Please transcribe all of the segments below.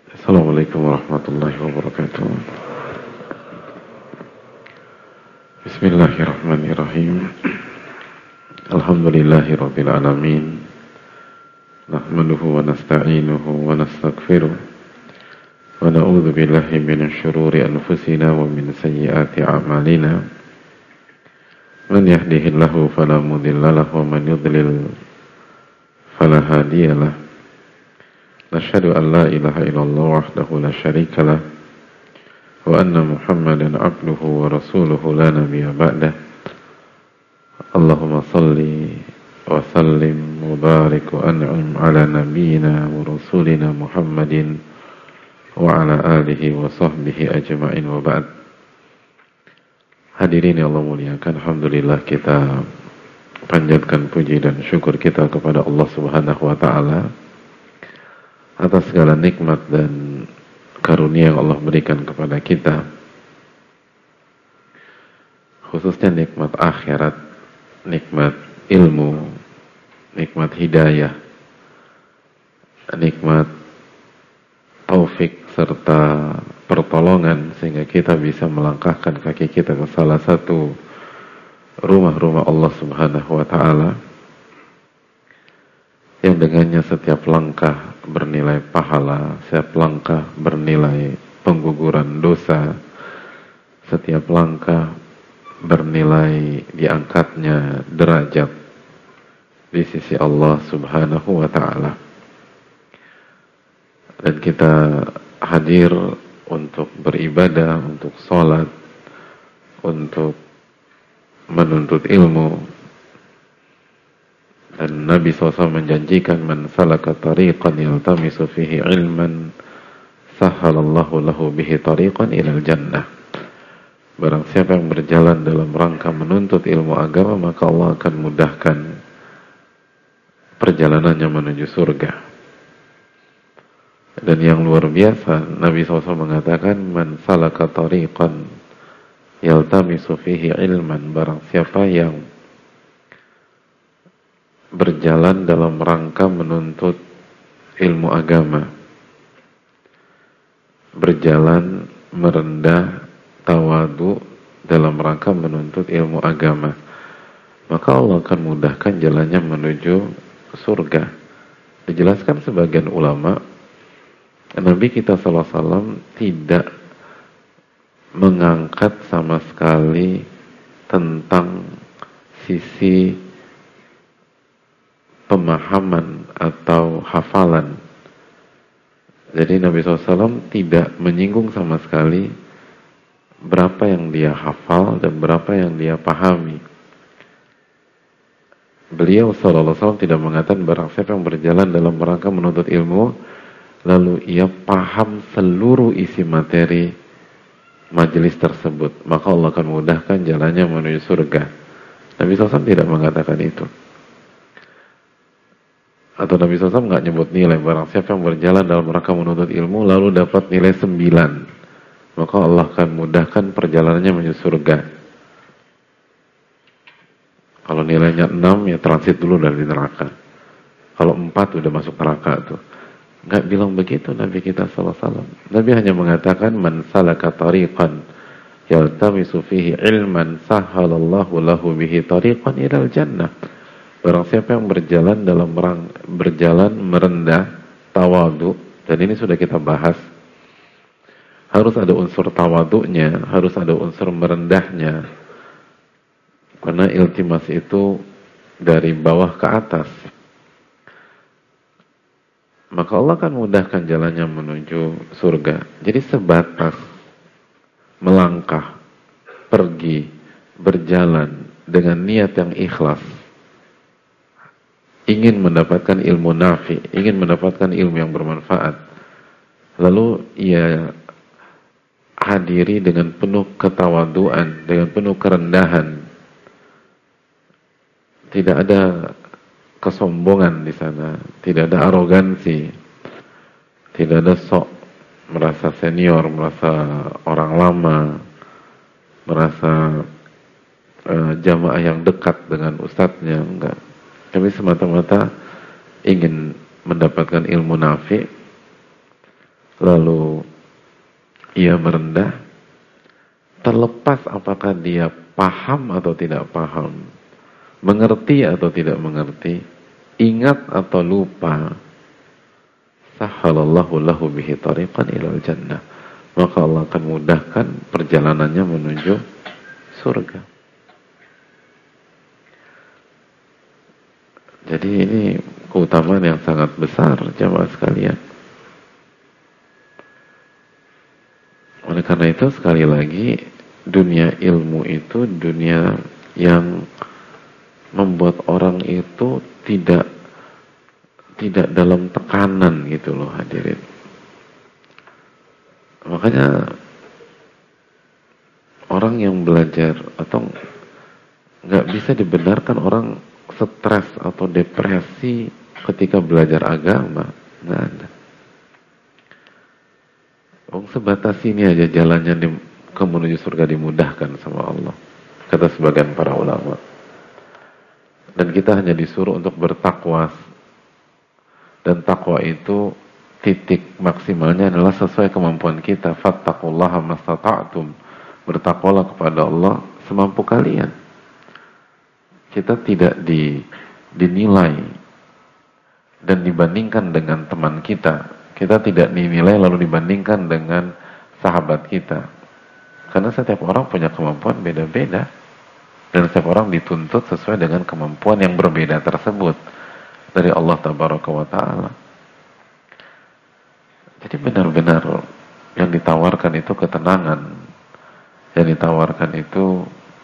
Assalamualaikum warahmatullahi wabarakatuh. Bismillahirrahmanirrahim. Alhamdulillahirabbil alamin. Nahmaduhu wa nasta'inuhu wa nastaghfiruh. Wa na'udzu billahi minasy syururi anfusina wa min sayyiati a'malina. Man yahdihillahu fala mudilla lahu wa man yudlil fala hadiyalah. Nashhadu an la ilaha illallah wahdahu la syarika lah wa anna Muhammadan abduhu wa rasuluhu la nabiyya ba'dah. Allahumma salli wa sallim wa barik wa an'im ala nabiyyina wa rasulina Muhammadin wa ala alihi wa sahbihi ajma'in wa ba'd. Hadirin yang Allah muliakan, alhamdulillah kita panjatkan puji dan syukur kita kepada Allah Subhanahu wa taala atas segala nikmat dan karunia yang Allah berikan kepada kita, khususnya nikmat akhirat, nikmat ilmu, nikmat hidayah, nikmat taufik serta pertolongan, sehingga kita bisa melangkahkan kaki kita ke salah satu rumah-rumah Allah Subhanahu wa ta'ala, yang dengannya setiap langkah bernilai pahala, setiap langkah bernilai pengguguran dosa, setiap langkah bernilai diangkatnya derajat di sisi Allah Subhanahu wa ta'ala. Dan kita hadir untuk beribadah, untuk sholat, untuk menuntut ilmu. Dan Nabi SAW menjanjikan, man salaka tariqan yaltamisu fihi ilman sahhalallahu lahu bihi tariqan ilal jannah. Barang siapa yang berjalan dalam rangka menuntut ilmu agama, maka Allah akan mudahkan perjalanannya menuju surga. Dan yang luar biasa, Nabi SAW mengatakan, man salaka tariqan yaltamisu fihi ilman, barang siapa yang berjalan dalam rangka menuntut ilmu agama, berjalan merendah, tawadu dalam rangka menuntut ilmu agama, maka Allah akan mudahkan jalannya menuju surga. Dijelaskan sebagian ulama, Nabi kita SAW tidak mengangkat sama sekali tentang sisi pemahaman atau hafalan. Jadi Nabi SAW tidak menyinggung sama sekali berapa yang dia hafal dan berapa yang dia pahami. Beliau SAW tidak mengatakan barang siapa yang berjalan dalam rangka menuntut ilmu lalu ia paham seluruh isi materi majelis tersebut, maka Allah akan mudahkan jalannya menuju surga. Nabi SAW tidak mengatakan itu. Atau Nabi SAW nggak nyebut nilai, barang siapa yang berjalan dalam rangka menuntut ilmu lalu dapat nilai 9, maka Allah akan mudahkan perjalanannya menuju surga. Kalau nilainya 6 ya transit dulu dari neraka. Kalau 4 udah masuk neraka tuh. Nggak bilang begitu Nabi kita SAW. Nabi hanya mengatakan, man salaka tariqan yaltamisu fihi ilman sahhalallahu lahu bihi tariqan ilal jannah. Barang siapa yang berjalan merendah, tawadu, dan ini sudah kita bahas, harus ada unsur tawadunya, harus ada unsur merendahnya, karena iltimas itu dari bawah ke atas, maka Allah akan mudahkan jalannya menuju surga. Jadi sebatas melangkah, pergi, berjalan dengan niat yang ikhlas, ingin mendapatkan ilmu nafi, ingin mendapatkan ilmu yang bermanfaat, lalu ia hadiri dengan penuh ketawaduan, dengan penuh kerendahan, tidak ada kesombongan di sana, tidak ada arogansi, tidak ada sok merasa senior, merasa orang lama, merasa jamaah yang dekat dengan ustadznya, enggak. Kami semata-mata ingin mendapatkan ilmu nafi, lalu ia merendah, terlepas apakah dia paham atau tidak paham, mengerti atau tidak mengerti, ingat atau lupa, sahhalallahu lahu bihi tariqan ilal jannah, maka Allah akan mudahkan perjalanannya menuju surga. Jadi ini keutamaan yang sangat besar, jamaah sekalian. Oleh karena itu, sekali lagi, dunia ilmu itu dunia yang membuat orang itu tidak dalam tekanan gitu loh, hadirin. Makanya orang yang belajar atau nggak bisa dibenarkan orang stres atau depresi ketika belajar agama, nggak ada. Sebatas ini aja jalannya ke menuju surga dimudahkan sama Allah, kata sebagian para ulama. Dan kita hanya disuruh untuk bertakwa, dan takwa itu titik maksimalnya adalah sesuai kemampuan kita. Fattaqullaha mastata'tum, bertakwalah kepada Allah semampu kalian. Kita tidak dinilai dan dibandingkan dengan teman kita. Kita tidak dinilai lalu dibandingkan dengan sahabat kita. Karena setiap orang punya kemampuan beda-beda. Dan setiap orang dituntut sesuai dengan kemampuan yang berbeda tersebut dari Allah Tabaraka wa Ta'ala. Jadi benar-benar yang ditawarkan itu ketenangan. Yang ditawarkan itu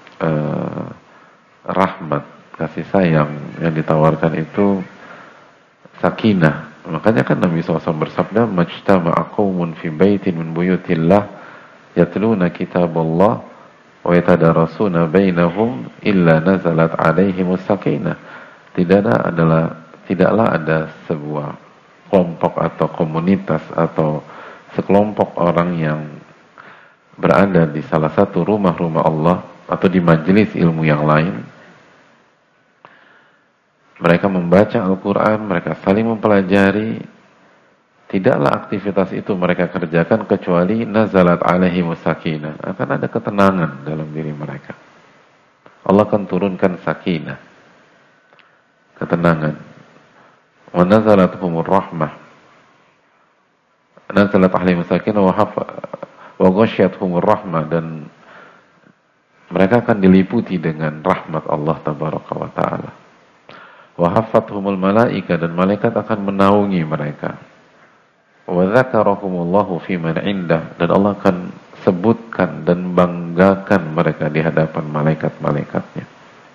rahmat, kasih sayang. Yang ditawarkan itu sakinah. Makanya kan Nabi SAW bersabda, majtama'a qaumun fi baitin min buyutillah yatluna kitaballah wa yatadarasuna bainahum illa nazalat alaihimus sakinah. Tidaklah ada sebuah kelompok atau komunitas atau sekelompok orang yang berada di salah satu rumah-rumah Allah atau di majelis ilmu yang lain. Mereka membaca Al-Quran, mereka saling mempelajari. Tidaklah aktivitas itu mereka kerjakan kecuali nazalat alaihimus sakinah. Akan ada ketenangan dalam diri mereka. Allah akan turunkan sakinah, ketenangan. Wa nazalat humur rahmah. Nazalat alaihimus sakinah wa ghasyat humur rahmah. Dan mereka akan diliputi dengan rahmat Allah Tabaraka wa Ta'ala. Wa haffathumul malaika, dan malaikat akan menaungi mereka. Wa dzakarahumullahu fi man indah, dan Allah akan sebutkan dan banggakan mereka di hadapan malaikat-malaikatnya.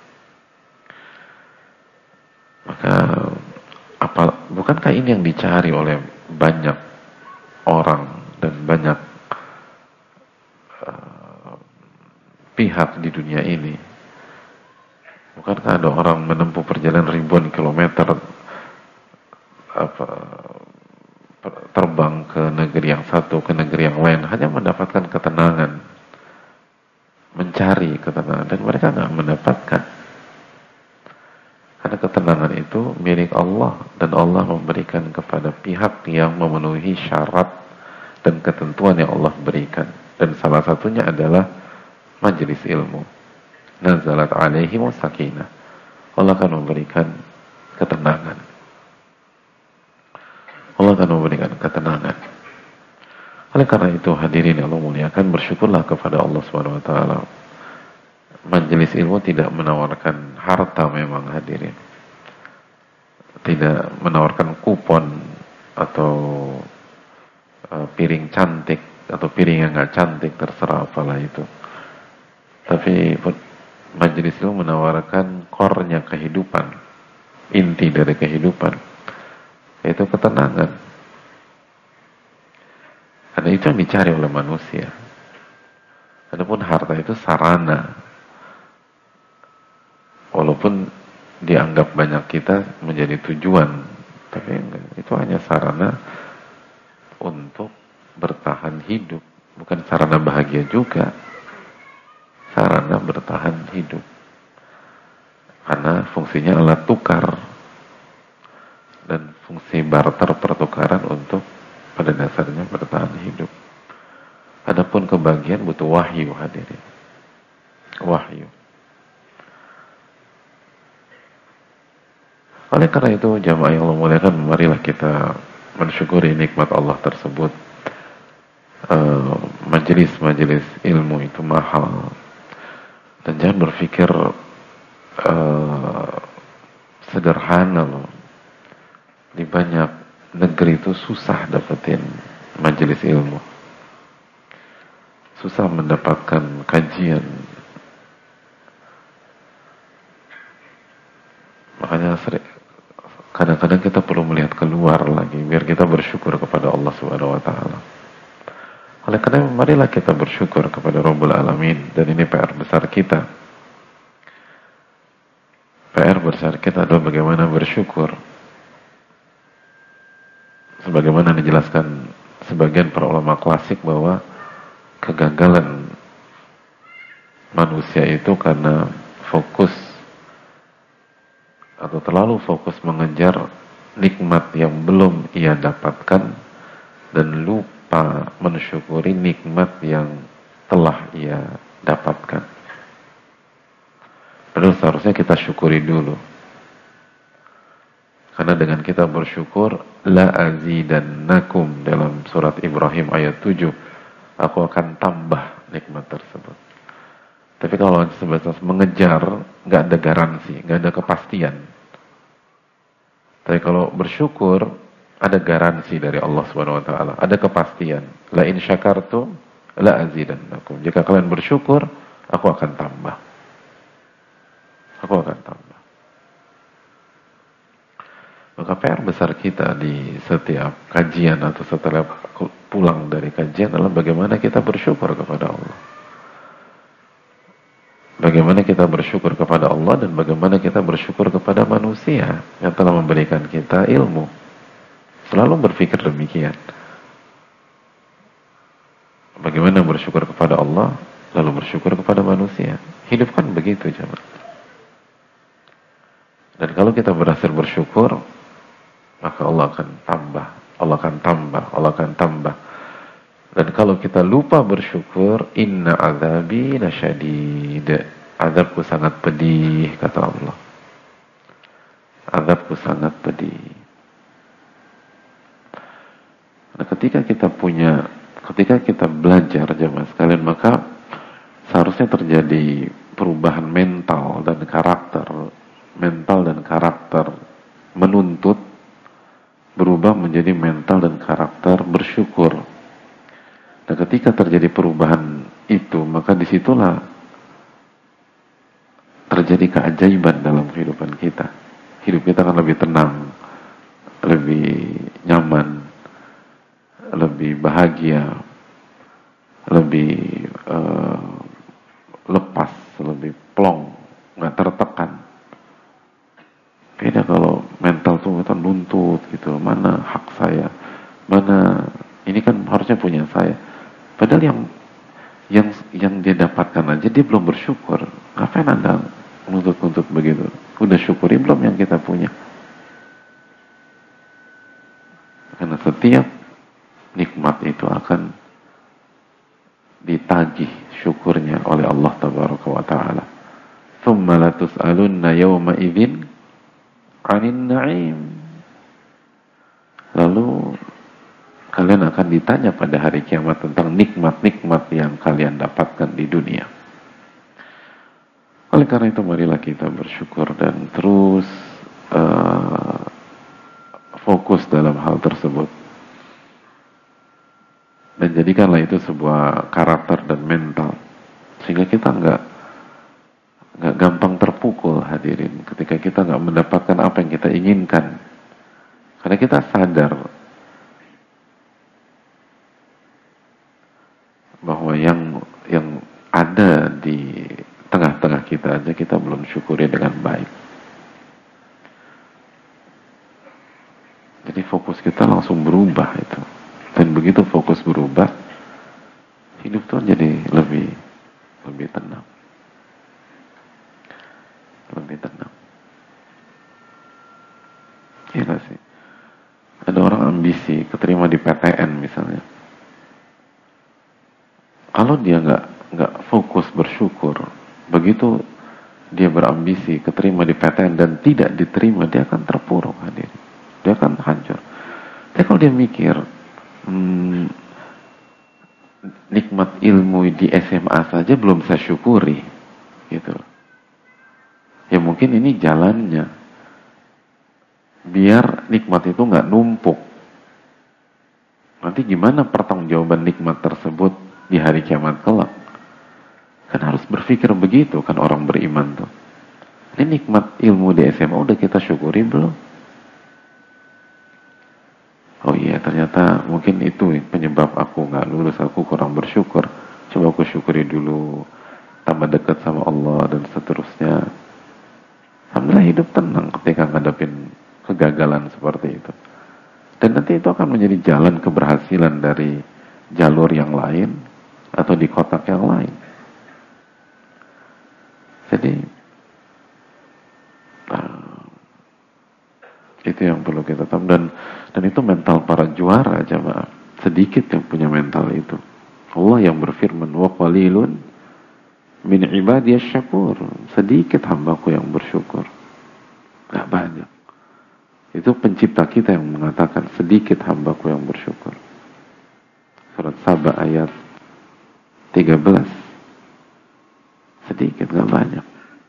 Maka bukankah ini yang dicari oleh banyak orang dan banyak pihak di dunia ini? Bukankah ada orang menempuh perjalanan ribuan kilometer terbang ke negeri yang satu, ke negeri yang lain, hanya mendapatkan ketenangan, mencari ketenangan, dan mereka nggak mendapatkan. Karena ketenangan itu milik Allah, dan Allah memberikan kepada pihak yang memenuhi syarat dan ketentuan yang Allah berikan. Dan salah satunya adalah majelis ilmu. Nazalat alaihimus sakinah. Allah akan memberikan ketenangan. Allah akan memberikan ketenangan. Oleh karena itu, hadirin Allah muliakan, bersyukurlah kepada Allah Subhanahu wa taala. Majelis ilmu tidak menawarkan harta, memang hadirin. Tidak menawarkan kupon atau piring cantik atau piring yang enggak cantik, terserah apalah itu. Tapi majelis ilmu menawarkan core-nya kehidupan, inti dari kehidupan, yaitu ketenangan. Karena itu yang dicari oleh manusia. Adapun harta itu sarana, walaupun dianggap banyak kita menjadi tujuan, tapi enggak, itu hanya sarana untuk bertahan hidup, bukan sarana bahagia juga. Sarana bertahan hidup, karena fungsinya alat tukar dan fungsi barter pertukaran untuk pada dasarnya bertahan hidup. Adapun kebahagiaan butuh wahyu, hadirin. Wahyu. Oleh karena itu, jamaah yang Allah muliakan, marilah kita mensyukuri nikmat Allah tersebut. Majelis-majelis ilmu itu mahal, dan jangan berpikir sederhana loh. Di banyak negeri itu susah dapetin majelis ilmu, susah mendapatkan kajian. Makanya kadang-kadang kita perlu melihat keluar lagi biar kita bersyukur kepada Allah Subhanahu wa taala. Oleh karena marilah kita bersyukur kepada Rabbul Alamin, dan ini PR besar kita. PR besar kita adalah bagaimana bersyukur. Sebagaimana dijelaskan sebagian para ulama klasik bahwa kegagalan manusia itu karena fokus atau terlalu fokus mengejar nikmat yang belum ia dapatkan dan lupa mensyukuri nikmat yang telah ia dapatkan. Padahal seharusnya kita syukuri dulu. Karena dengan kita bersyukur, la azidannakum, dalam surat Ibrahim ayat 7, aku akan tambah nikmat tersebut. Tapi kalau sebatas mengejar, nggak ada garansi, nggak ada kepastian. Tapi kalau bersyukur, ada garansi dari Allah Subhanahu Wa Taala, ada kepastian. La in syakartum, la azidannakum. Jika kalian bersyukur, aku akan tambah. Aku akan tambah. Maka PR besar kita di setiap kajian atau setelah pulang dari kajian adalah bagaimana kita bersyukur kepada Allah. Bagaimana kita bersyukur kepada Allah dan bagaimana kita bersyukur kepada manusia yang telah memberikan kita ilmu. Selalu berpikir demikian. Bagaimana bersyukur kepada Allah, lalu bersyukur kepada manusia. Hidup kan begitu, jemaah. Dan kalau kita berhasil bersyukur, maka Allah akan tambah, Allah akan tambah, Allah akan tambah. Dan kalau kita lupa bersyukur, inna azabi lasyadid, azabku sangat pedih, kata Allah. Azabku sangat pedih. Nah, ketika kita belajar, jemaah sekalian, maka seharusnya terjadi perubahan mental dan karakter menuntut berubah menjadi mental dan karakter bersyukur. Dan ketika terjadi perubahan itu, maka disitulah terjadi keajaiban dalam kehidupan kita. Hidup kita akan lebih tenang, lebih nyaman, lebih bahagia, lebih lepas, lebih plong, nggak tertekan. Beda kalau mental tuh kita nuntut gitu, mana hak saya, mana ini kan harusnya punya saya. Padahal yang dia dapatkan aja dia belum bersyukur. Ngapain Anda nuntut-nuntut begitu? Udah syukuri belum yang kita punya? Karena setiap nikmat itu akan ditagih syukurnya oleh Allah Tabaraka wa Ta'ala. Tsumma latus'alunna yawma idzin 'anil na'im. Lalu kalian akan ditanya pada hari kiamat tentang nikmat-nikmat yang kalian dapatkan di dunia. Oleh karena itu marilah kita bersyukur dan terus fokus dalam hal tersebut. Dan jadikanlah itu sebuah karakter dan mental. Sehingga kita nggak gampang terpukul, hadirin, ketika kita nggak mendapatkan apa yang kita inginkan. Karena kita sadar bahwa yang ada di tengah-tengah kita aja kita belum syukuri dengan baik. Jadi fokus kita langsung berubah itu. Dan begitu fokus berubah, hidup tuh jadi lebih tenang. Lebih tenang. Iya gak sih? Ada orang ambisi, keterima di PTN Kalau dia nggak fokus bersyukur, begitu dia berambisi keterima di PTN dan tidak diterima, dia akan terpuruk, hadir. Dia akan hancur. Tapi kalau dia mikir, nikmat ilmu di SMA saja belum saya syukuri, gitu. Ya mungkin ini jalannya, biar nikmat itu nggak numpuk. Nanti gimana pertanggungjawaban nikmat tersebut di hari kiamat kelak? Kan harus berpikir begitu kan orang beriman tuh. Ini nikmat ilmu di SMA udah kita syukuri belum? Oh iya, ternyata mungkin itu penyebab aku nggak lulus, aku kurang bersyukur. Coba aku syukuri dulu, tambah dekat sama Allah dan seterusnya. Alhamdulillah hidup tenang ketika ngadepin kegagalan seperti itu. Dan nanti itu akan menjadi jalan keberhasilan dari jalur yang lain atau di kotak yang lain. Jadi itu yang perlu kita tahu, dan itu mental para juara jemaah. Sedikit yang punya mental itu. Allah yang berfirman, wa qalilun min ibadiyasy syakur. Sedikit hambaku yang bersyukur. Gak banyak. Itu pencipta kita yang mengatakan, sedikit hambaku yang bersyukur. Surat Saba ayat 13. Sedikit, gak banyak.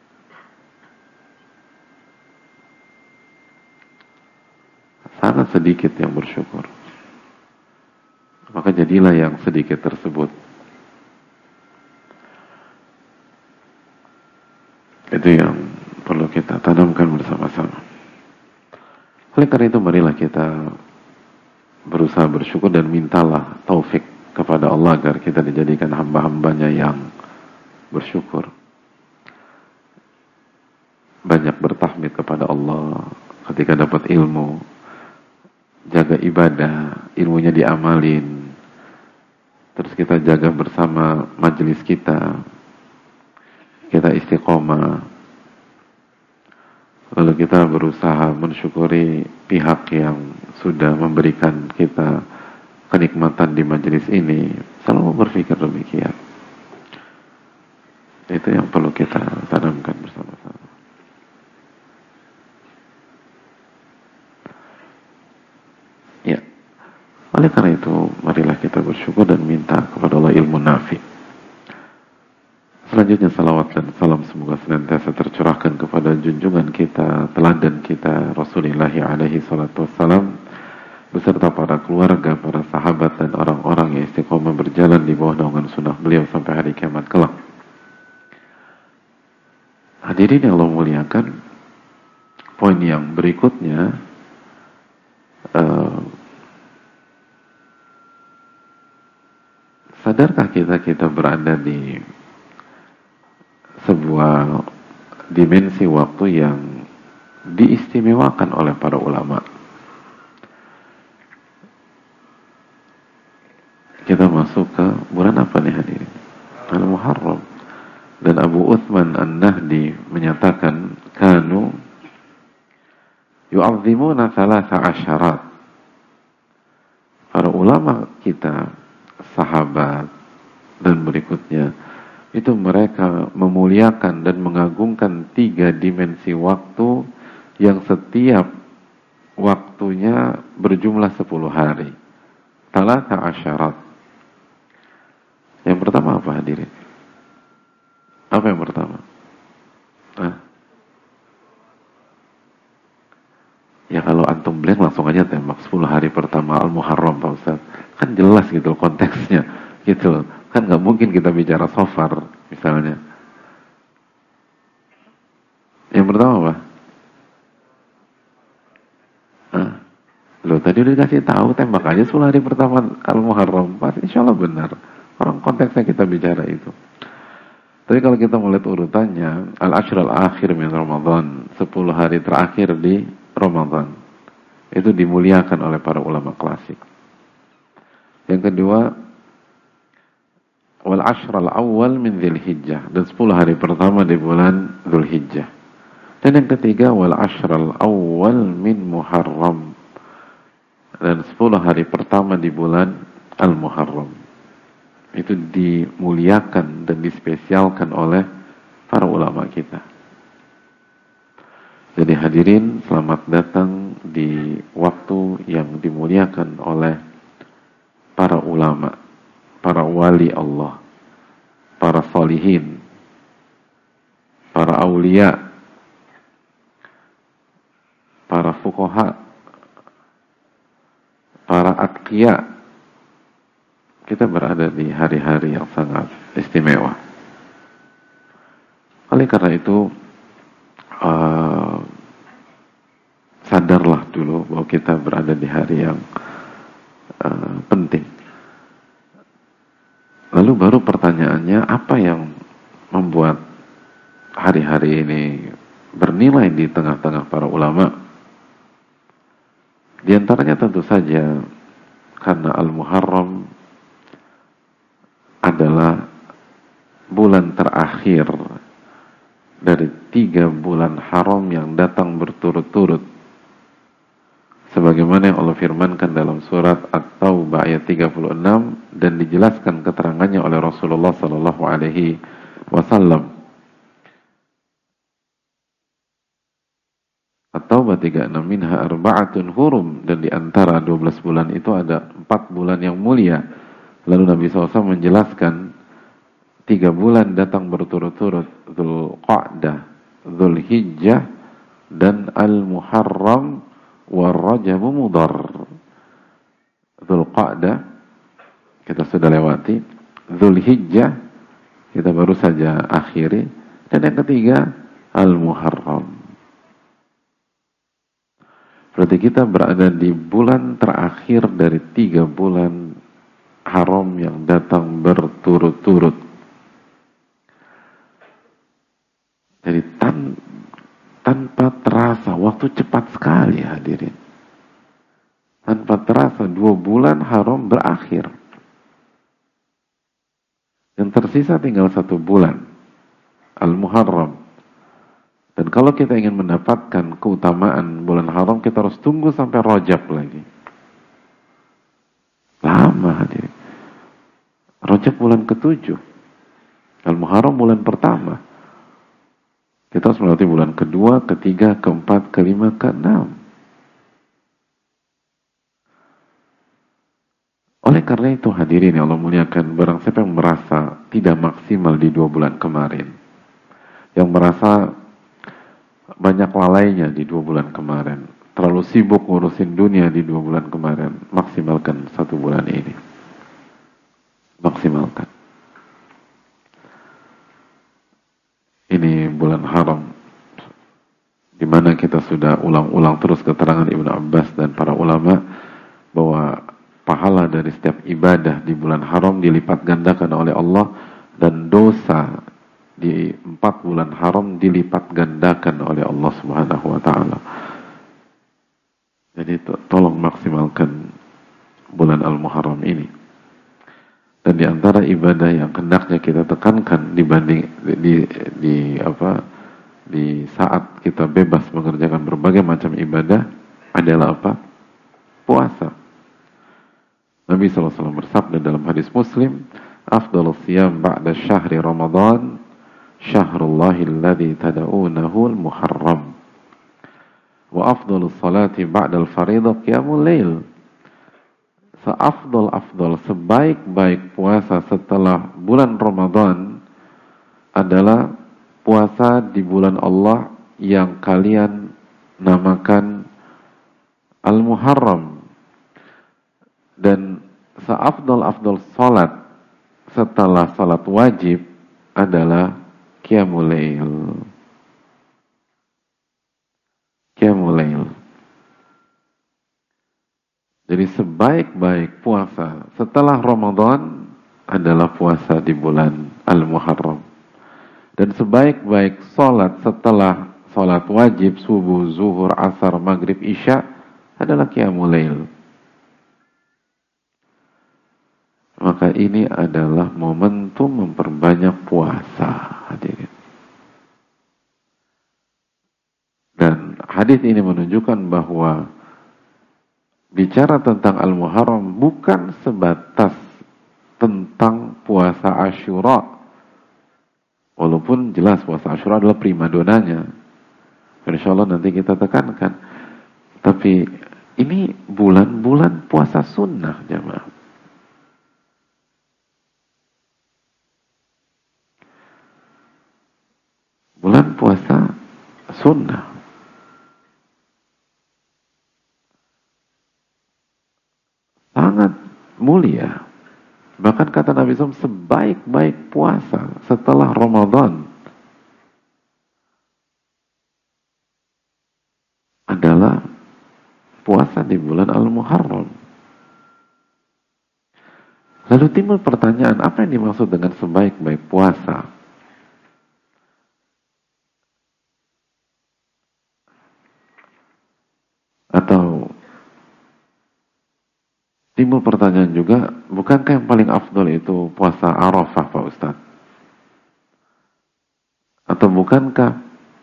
Sangat sedikit yang bersyukur. Maka jadilah yang sedikit tersebut. Itu yang perlu kita tanamkan bersama-sama. Oleh karena itu marilah kita berusaha bersyukur dan mintalah taufik kepada Allah agar kita dijadikan hamba-hambanya yang bersyukur. Banyak bertahmid kepada Allah ketika dapat ilmu. Jaga ibadah, ilmunya diamalin. Terus kita jaga bersama majelis kita. Kita istiqomah. Lalu kita berusaha mensyukuri pihak yang sudah memberikan kita kenikmatan di majelis ini. Selalu berpikir demikian. Itu yang perlu kita tanamkan bersama-sama. Ya. Oleh karena itu, marilah kita bersyukur dan minta kepada Allah ilmu nafi. Selanjutnya salawat dan salam semoga senantiasa tercurahkan kepada junjungan kita, teladan kita, Rasulullah alaihi salatu wassalam, beserta para keluarga, para sahabat dan orang-orang yang istiqomah berjalan di bawah naungan sunnah beliau sampai hari kiamat kelak. Hadirin yang Allah muliakan, poin yang berikutnya, sadarkah kita berada di sebuah dimensi waktu yang diistimewakan oleh para ulama? Kita masuk ke bulan apa nih hadirin? Al-Muharram. Dan Abu Uthman An-Nahdi menyatakan, kanu yu'azzimuna thalatha asyarat. Para ulama kita, sahabat dan berikutnya, itu mereka memuliakan dan mengagungkan 3 dimensi waktu yang setiap waktunya berjumlah 10 hari. Thalatha asyarat. Yang pertama apa hadirin? Apa yang pertama? Ya kalau antum blank langsung aja tembak 10 hari pertama Al-Muharram Pak Ustaz. Kan jelas gitu konteksnya gitu. Kan nggak mungkin kita bicara sofar misalnya. Yang pertama apa? Loh tadi udah dikasih tahu, tembak aja 10 hari pertama Al-Muharram. Pasti insya Allah benar. Orang konteksnya kita bicara itu. Tapi kalau kita melihat urutannya, Al-Ashr al-Akhir min Ramadan, 10 hari terakhir di Ramadan, itu dimuliakan oleh para ulama klasik. Yang kedua, wal ashr al-awwal min Dzulhijjah, dan 10 hari pertama di bulan Dzulhijjah. Dan yang ketiga, wal ashr al-awwal min Muharram, dan 10 hari pertama di bulan Al-Muharram. itu dimuliakan dan dispesialkan oleh para ulama kita. Jadi hadirin, selamat datang di waktu yang dimuliakan oleh para ulama, para wali Allah, para salihin, para aulia, para fuqaha, para atqiya. Kita berada di hari-hari yang sangat istimewa. Oleh karena itu, sadarlah dulu bahwa kita berada di hari yang penting. Lalu baru pertanyaannya, apa yang membuat hari-hari ini bernilai di tengah-tengah para ulama? Di antaranya tentu saja karena Al-Muharram adalah bulan terakhir dari 3 bulan haram yang datang berturut-turut, sebagaimana yang Allah firmankan dalam surat At-Taubah ayat 36 dan dijelaskan keterangannya oleh Rasulullah sallallahu alaihi wasallam. At-Taubah 36, minha arba'atun hurum, dan di antara 12 bulan itu ada 4 bulan yang mulia. Lalu Nabi SAW menjelaskan 3 bulan datang berturut-turut, Dzulqa'dah, Dzulhijjah, dan Al-Muharram war-Rajab Mudhar. Dzulqa'dah kita sudah lewati, Dzulhijjah kita baru saja akhiri, dan yang ketiga Al-Muharram. Berarti kita berada di bulan terakhir dari 3 bulan haram yang datang berturut-turut. Jadi tanpa terasa, waktu cepat sekali hadirin. Tanpa terasa 2 bulan haram berakhir. Yang tersisa tinggal 1 bulan, Al-Muharram. Dan kalau kita ingin mendapatkan keutamaan bulan haram, kita harus tunggu sampai Rajab lagi. Lama hadirin. Rajab bulan ke-7, Al-Muharram bulan pertama. Kita harus melewati bulan ke-2, ke-3, ke-4, ke-5, ke-6. Oleh karena itu hadirin yang Allah muliakan, barang siapa yang merasa tidak maksimal di 2 bulan kemarin, yang merasa banyak lalainya di 2 bulan kemarin, terlalu sibuk ngurusin dunia di 2 bulan kemarin, maksimalkan 1 bulan ini. Maksimalkan. Ini bulan haram, di mana kita sudah ulang-ulang terus keterangan Ibnu Abbas dan para ulama bahwa pahala dari setiap ibadah di bulan haram dilipat gandakan oleh Allah, dan dosa di 4 bulan haram dilipat gandakan oleh Allah Subhanahu wa taala. Jadi tolong maksimalkan bulan Al-Muharram ini. Dan di antara ibadah yang hendaknya kita tekankan dibanding di saat kita bebas mengerjakan berbagai macam ibadah adalah apa? Puasa. Nabi SAW bersabda dalam hadis Muslim, "Afdhalus siyam ba'da syahri Ramadan, syahrullahi alladzi tad'unahu al-Muharram. Wa afdhalus salati ba'da al-fariidhah qiyamul lail." Seafdal-afdal, sebaik-baik puasa setelah bulan Ramadan adalah puasa di bulan Allah yang kalian namakan Al-Muharram. Dan seafdal-afdal salat setelah salat wajib adalah Qiyamul Lail. Qiyamul Lail. Jadi sebaik-baik puasa setelah Ramadan adalah puasa di bulan Al-Muharram. Dan sebaik-baik salat setelah salat wajib subuh, zuhur, asar, maghrib, isya adalah Qiyamul Lail. Maka ini adalah momentum memperbanyak puasa, hadirin. Dan hadis ini menunjukkan bahwa bicara tentang Al-Muharram bukan sebatas tentang puasa Asyura, walaupun jelas puasa Asyura adalah primadonanya, insya Allah nanti kita tekankan, tapi ini bulan-bulan puasa sunnah jemaah. Bulan puasa sunnah. Sangat mulia. Bahkan kata Nabi SAW, sebaik-baik puasa setelah Ramadan adalah puasa di bulan Al-Muharram. Lalu timbul pertanyaan, apa yang dimaksud dengan sebaik-baik puasa? Atau timbul pertanyaan juga, bukankah yang paling afdol itu puasa Arafah, Pak Ustadz? Atau bukankah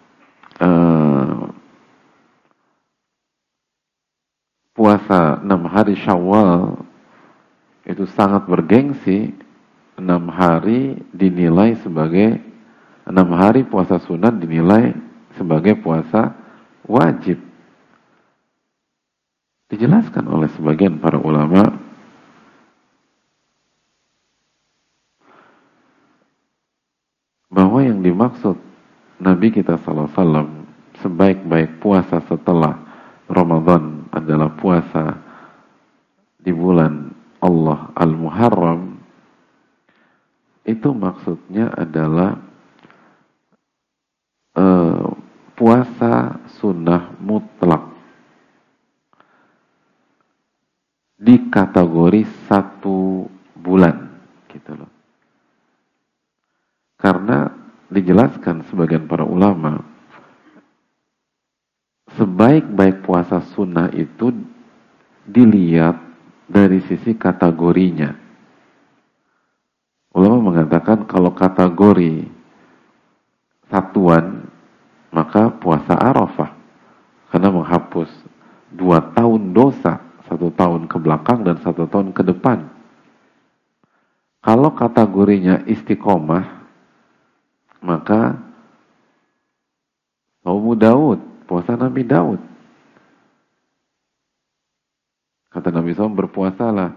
puasa 6 hari Syawal itu sangat bergengsi, 6 hari dinilai sebagai 6 hari puasa sunat dinilai sebagai puasa wajib. Dijelaskan oleh sebagian para ulama bahwa yang dimaksud Nabi kita SAW sebaik-baik puasa setelah Ramadan adalah puasa di bulan Allah Al-Muharram, itu maksudnya adalah puasa sunnah mutlak di kategori 1 bulan gitu loh. Karena dijelaskan sebagian para ulama, sebaik-baik puasa sunnah itu dilihat dari sisi kategorinya. Ulama mengatakan kalau kategori satuan, maka puasa Arafah, karena menghapus 2 tahun dosa, 1 tahun ke belakang dan 1 tahun ke depan. Kalau kategorinya istiqomah, maka Saumu Daud, puasa Nabi Daud. Kata Nabi SAW, berpuasalah.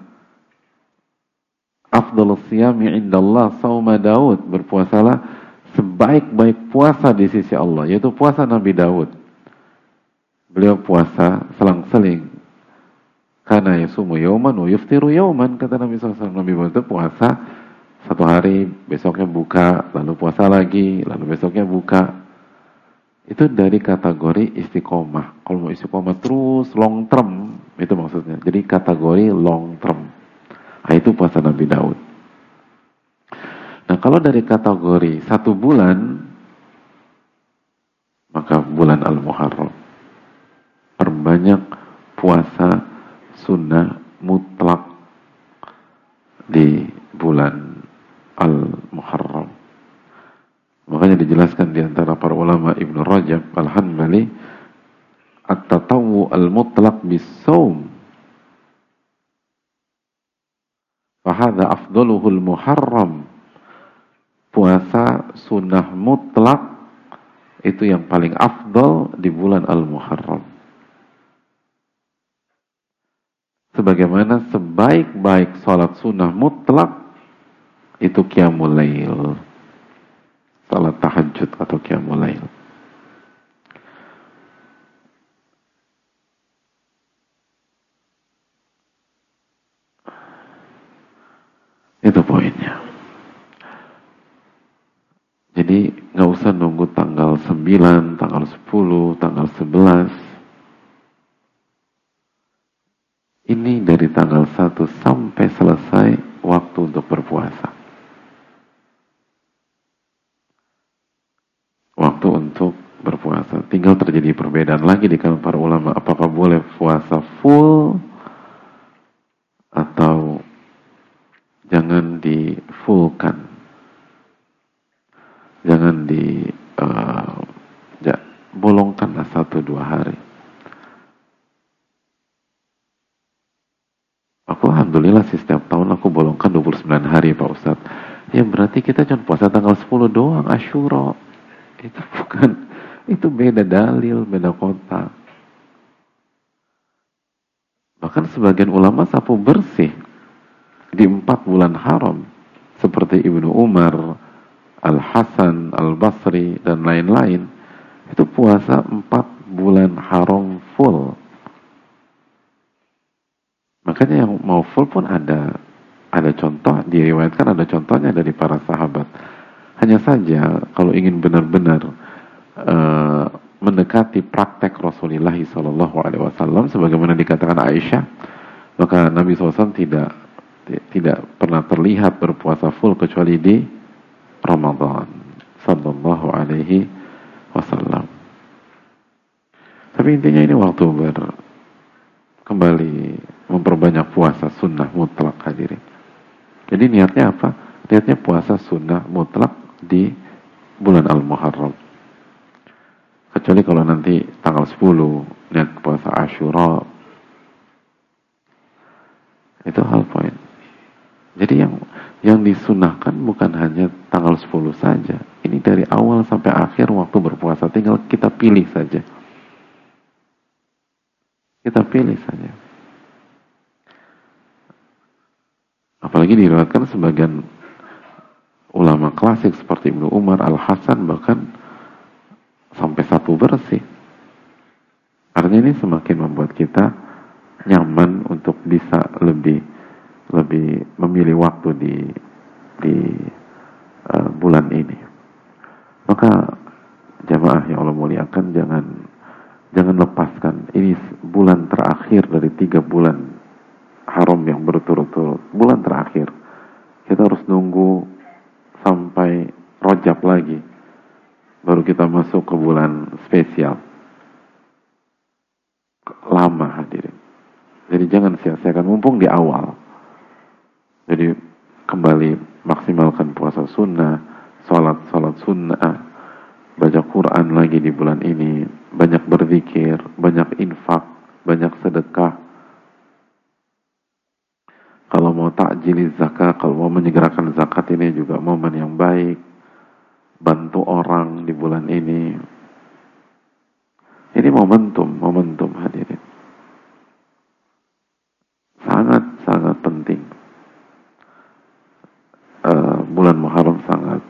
Afdalus siyami indallah sauma Daud. Berpuasalah sebaik-baik puasa di sisi Allah, yaitu puasa Nabi Daud. Beliau puasa selang-seling. Kana yasumu yauman wa yuftiru yauman, kata Nabi SAW. Nabi itu puasa 1 hari, besoknya buka, lalu puasa lagi, lalu besoknya buka. Itu dari kategori istiqomah. Kalau mau istiqomah terus long term, itu maksudnya. Jadi kategori long term. Nah, itu puasa Nabi Daud. Nah, kalau dari kategori 1 bulan, maka bulan Al-Muharram. Perbanyak puasa sunnah mutlak di bulan Al-Muharram. Makanya dijelaskan di antara para ulama Ibnu Rajab Al-Hanbali, at-tatawwu al-mutlaq bis-shaum fa hadza afdaluhul muharram. Puasa sunnah mutlak itu yang paling afdal di bulan Al-Muharram. Sebagaimana sebaik-baik salat sunnah mutlak itu qiyamul lail, salat tahajud atau qiyamul lail. Itu poinnya. Jadi nggak usah nunggu tanggal 9, tanggal 10, tanggal 11. Ini dari tanggal 1 sampai selesai waktu untuk berpuasa. Waktu untuk berpuasa. Tinggal terjadi perbedaan lagi di kalangan para ulama. Apakah boleh puasa full atau jangan di-fullkan. Jangan bolongkanlah 1-2 hari. Aku alhamdulillah sih setiap tahun aku bolongkan 29 hari Pak Ustadz. Ya berarti kita cuma puasa tanggal 10 doang, Asyura. Itu bukan, itu beda dalil, beda kota. Bahkan sebagian ulama sapu bersih di 4 bulan haram. Seperti Ibnu Umar, Al-Hasan, Al-Basri, dan lain-lain. Itu puasa 4 bulan haram full. Makanya yang mau full pun ada contoh, diriwayatkan ada contohnya dari para sahabat. Hanya saja kalau ingin benar-benar mendekati praktek Rasulullah SAW, sebagaimana dikatakan Aisyah, maka Nabi SAW tidak pernah terlihat berpuasa full kecuali di Ramadan Sallallahu Alaihi Wasallam. Tapi intinya ini waktu kembali memperbanyak puasa sunnah mutlak, hadirin. Jadi niatnya apa? Niatnya puasa sunnah mutlak di bulan Al-Muharram. Kecuali kalau nanti tanggal 10 niat puasa Asyura, itu hal poin. Jadi yang disunahkan bukan hanya tanggal 10 saja. Ini dari awal sampai akhir waktu berpuasa, tinggal kita pilih saja. Kita pilih saja. Apalagi diriwayatkan sebagian ulama klasik seperti Ibnu Umar, Al-Hasan, bahkan sampai sapu bersih. Artinya ini semakin membuat kita nyaman untuk bisa lebih memilih waktu di bulan ini. Maka jamaah yang Allah muliakan, jangan lepaskan. Ini bulan terakhir dari 3 bulan haram yang berturut-turut. Bulan terakhir. Kita harus nunggu sampai Rajab lagi, baru kita masuk ke bulan spesial. Lama, hadirin. Jadi jangan sia-siakan, mumpung di awal. Jadi kembali maksimalkan puasa sunnah, salat sunnah, baca Quran lagi di bulan ini, banyak berzikir, banyak infak, banyak sedekah. Kalau mau takjil zakat, kalau mau menyegerakan zakat, ini juga momen yang baik. Bantu orang di bulan ini. Ini momentum hadirin. Sangat penting. Bulan Muharram sangat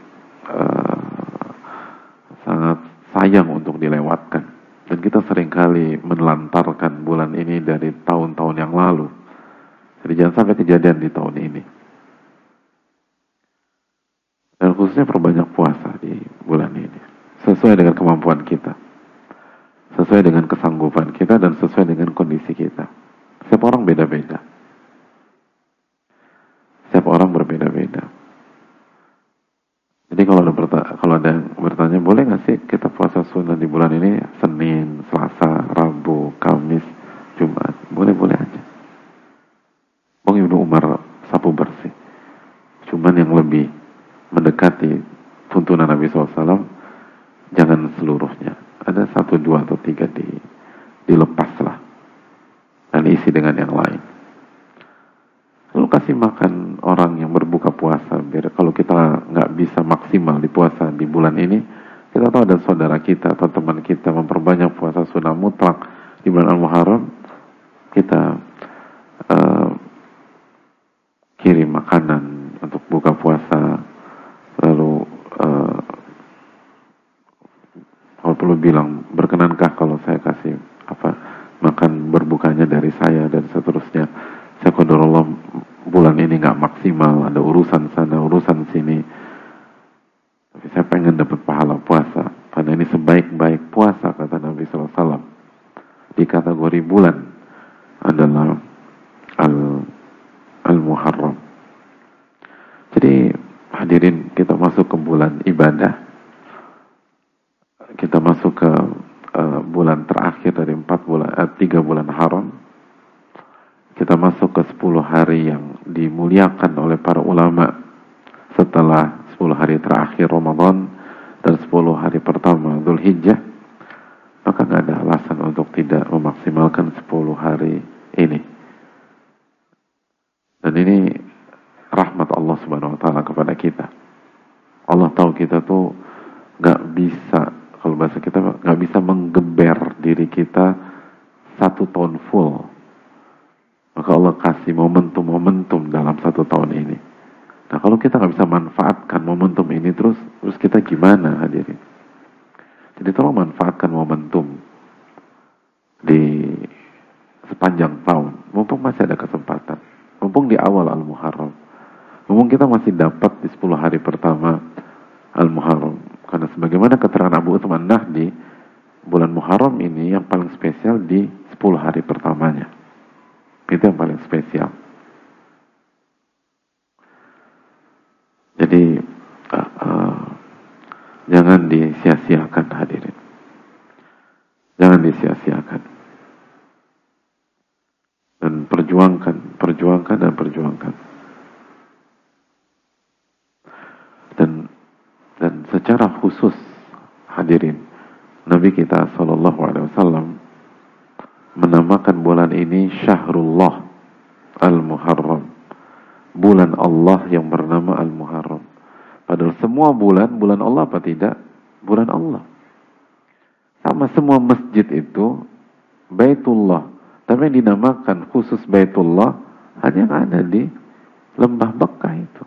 sayang untuk dilewatkan. Dan kita seringkali menelantarkan bulan ini dari tahun-tahun yang lalu. Jadi jangan sampai kejadian di tahun ini. Dan khususnya perbanyak puasa di bulan ini. Sesuai dengan kemampuan kita. Sesuai dengan kesanggupan kita dan sesuai dengan kondisi kita. Setiap orang beda-beda. Setiap orang berbeda-beda. Jadi kalau ada yang bertanya, boleh nggak sih kita puasa sunnah di bulan ini Senin, Selasa, Rabu, Kamis, Jumat? Boleh-boleh aja. Bang Ibnu Umar sapu bersih. Cuman yang lebih mendekati tuntunan Nabi SAW, jangan seluruhnya. Ada 1, 2, atau 3 dilepaslah dan isi dengan yang lain. Lalu kasih makan orang yang berbuka puasa. Biar kalau kita nggak bisa maksimal di puasa di bulan ini, kita tahu ada saudara kita atau teman kita memperbanyak puasa sunnah mutlak di bulan Al-Muharram, kita kirim makanan untuk buka puasa. Lalu kalau perlu bilang, berkenankah kalau saya kasih makan berbukanya dari saya dan seterusnya. Saya qadarullah bulan ini nggak maksimal, ada urusan sana, urusan sini. Tapi saya pengen dapat pahala puasa. Karena ini sebaik-baik puasa, kata Nabi SAW. Di kategori bulan adalah Al-Muharram. Jadi hadirin, kita masuk ke bulan ibadah. Kita masuk ke bulan terakhir dari 3 bulan haram. Kita masuk ke 10 hari yang dimuliakan oleh para ulama setelah 10 hari terakhir Ramadan dan 10 hari pertama Dzulhijjah. Maka nggak ada alasan untuk tidak memaksimalkan 10 hari ini. Dan ini rahmat Allah Subhanahu wa taala kepada kita. atau kita tuh nggak bisa, kalau bahasa kita nggak bisa menggeber diri kita 1 tahun full. Maka Allah kasih momentum-momentum dalam 1 tahun ini. Nah kalau kita nggak bisa manfaatkan momentum ini terus kita gimana hadirin? Jadi tolong manfaatkan momentum di sepanjang tahun. Mumpung masih ada kesempatan. Mumpung di awal Al-Muharram. Mumpung kita masih dapat di 10 hari pertama Al-Muharram. Karena sebagaimana keterangan Abu Uthman Nahdi, bulan Muharram ini yang paling spesial di 10 hari pertamanya. Itu yang paling spesial. Jadi jangan disia-siakan hadirin. Jangan disia-siakan. Dan perjuangkan. Dan secara khusus hadirin, Nabi kita SAW menamakan bulan ini Syahrullah Al-Muharram, bulan Allah yang bernama Al-Muharram. Padahal semua bulan Allah apa tidak? Bulan Allah. Sama semua masjid itu Baitullah, tapi yang dinamakan khusus Baitullah hanya yang ada di Lembah Bekkah itu.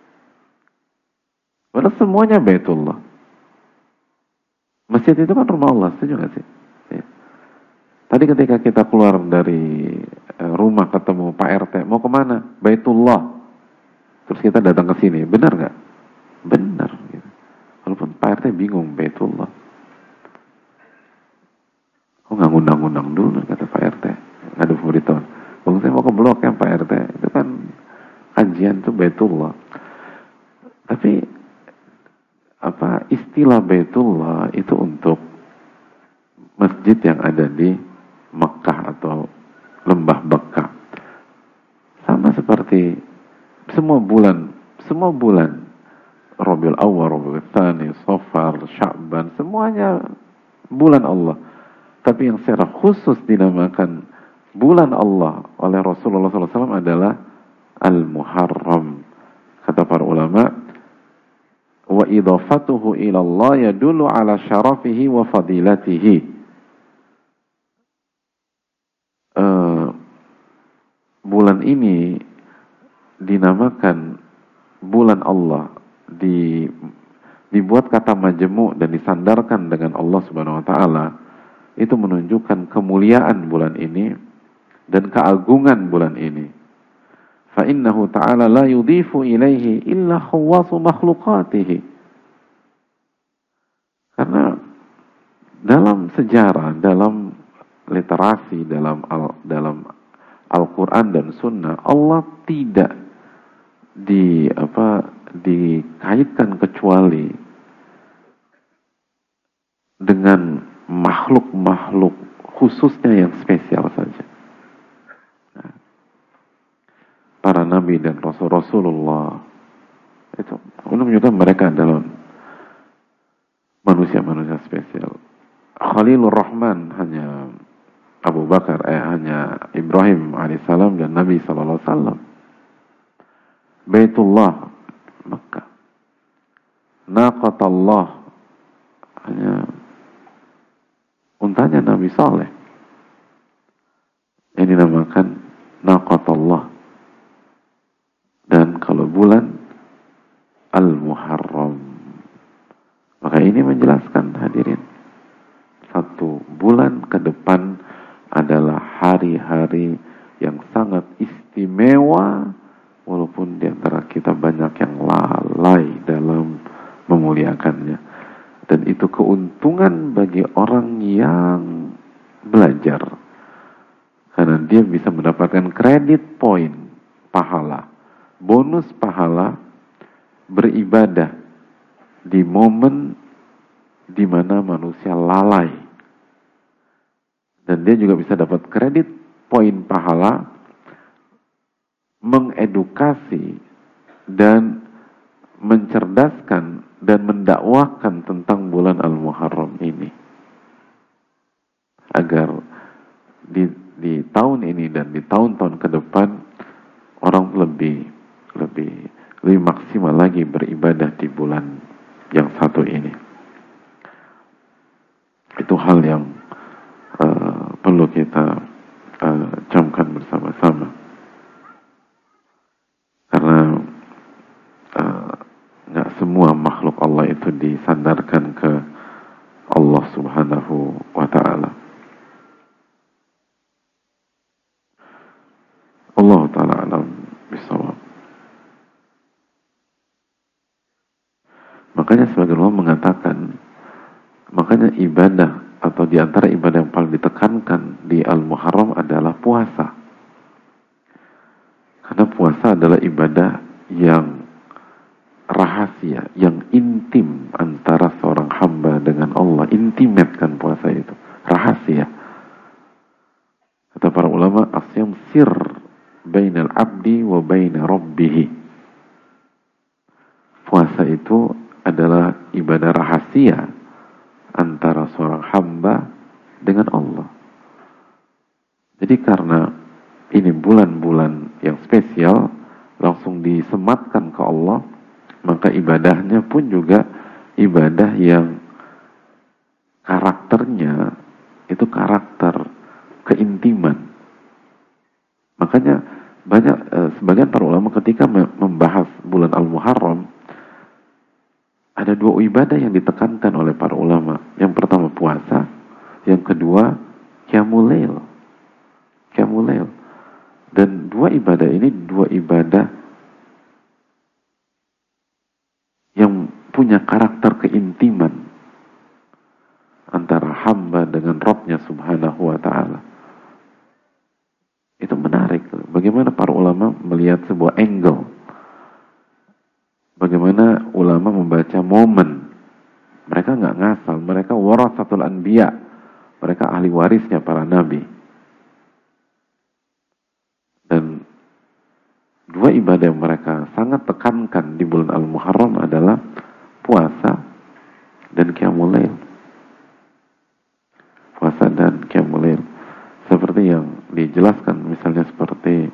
Padahal semuanya Baitullah. Masjid itu kan rumah Allah, setuju gak sih? Ya. Tadi ketika kita keluar dari rumah ketemu Pak RT, mau kemana? Baitullah. Terus kita datang ke sini, benar gak? Benar. Gitu. Walaupun Pak RT bingung, Baitullah. Kok gak ngundang-undang dulu, kata Pak RT. Gak ada pemberitahuan. Bang, saya mau ke blok ya Pak RT. Itu kan kajian tuh Baitullah. Tapi istilah Baitullah itu untuk masjid yang ada di Mekah atau Lembah Bekkah. Sama seperti semua bulan Rabiul Awwal, Rabiul Tsani, Safar, Sya'ban, semuanya bulan Allah. Tapi yang secara khusus dinamakan bulan Allah oleh Rasulullah SAW adalah Al-Muharram. Kata para ulama, wa idhafatuhu ila Allah yadullu ala syarafihi wa fadilatihi. Bulan ini dinamakan bulan Allah, dibuat kata majmu' dan disandarkan dengan Allah Subhanahu wa taala, itu menunjukkan kemuliaan bulan ini dan keagungan bulan ini. Fa innahu ta'ala la yudhifu ilaihi illa khawasu makhluqatihi. Karena dalam sejarah, dalam literasi, dalam Al-Quran dan Sunnah, Allah tidak dikaitkan kecuali dengan makhluk-makhluk khususnya yang spesial saja. Para nabi dan Rasulullah itu menunjukkan mereka adalah manusia-manusia spesial. Khalilur Rahman hanya Abu Bakar, hanya Ibrahim alaihissalam dan Nabi sallallahu alaihi wasallam. Baitullah Makkah. Naqatullah hanya untanya Nabi Saleh. Ini dinamakan Naqatullah. Dan kalau bulan Al-Muharram, maka ini menjelaskan hadirin, 1 bulan ke depan adalah hari-hari yang sangat istimewa, walaupun di antara kita banyak yang lalai dalam memuliakannya. Dan itu keuntungan bagi orang yang belajar, karena dia bisa mendapatkan kredit poin pahala, bonus pahala beribadah di momen di mana manusia lalai. Dan dia juga bisa dapat kredit poin pahala mengedukasi dan mencerdaskan dan mendakwahkan tentang bulan Al-Muharram ini, agar di tahun ini dan di tahun-tahun ke depan orang lebih maksimal lagi beribadah di bulan yang satu ini. Itu hal yang perlu kita camkan bersama-sama, karena nggak semua makhluk Allah itu disandarkan ke Allah Subhanahu wa Ta'ala. Allah Ta'ala alam bisawab. Makanya sebagian ulama mengatakan, makanya ibadah atau di antara ibadah yang paling ditekankan di Al-Muharram adalah puasa. Karena puasa adalah ibadah yang rahasia, yang intim antara seorang hamba dengan Allah. Intimate kan puasa itu, rahasia. Kata para ulama, asyam sir bainal abdi wa baina rabbih. Puasa itu adalah ibadah rahasia antara seorang hamba dengan Allah. Jadi karena ini bulan-bulan yang spesial, langsung disematkan ke Allah, maka ibadahnya pun juga ibadah yang karakternya itu karakter keintiman. Makanya banyak sebagian para ulama ketika membahas bulan Al-Muharram, ada dua ibadah yang ditekankan oleh para ulama. Yang pertama puasa, yang kedua qiyamul lail. Qiyamul lail. Dan dua ibadah ini dua ibadah yang punya karakter keintiman antara hamba dengan Rabb-nya Subhanahu wa Ta'ala. Itu menarik. Bagaimana para ulama melihat sebuah angle. Bagaimana ulama membaca momen. Mereka nggak ngasal, mereka warasatul anbiya. Mereka ahli warisnya para nabi. Dan dua ibadah yang mereka sangat tekankan di bulan Al-Muharram adalah puasa dan qiyamul lail. Puasa dan qiyamul lail. Seperti yang dijelaskan misalnya seperti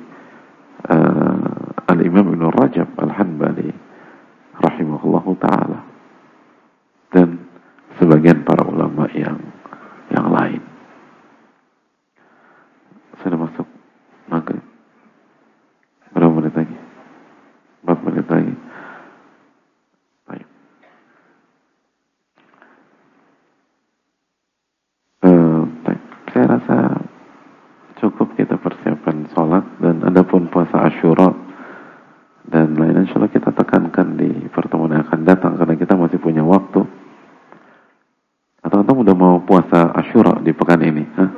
Al-Imam Ibn Rajab Al-Hanbali rahimahullahu ta'ala, dan sebagian para ulama yang lain. Sudah masuk maghrib. Berapa menit lagi? 4 menit lagi. Baik. Saya rasa cukup kita persiapan sholat, dan adapun puasa Asyura dan lain, insya Allah kita tekankan di pertemuan yang akan datang, karena kita masih punya waktu. Atau udah mau puasa Asyura di pekan ini? Hah?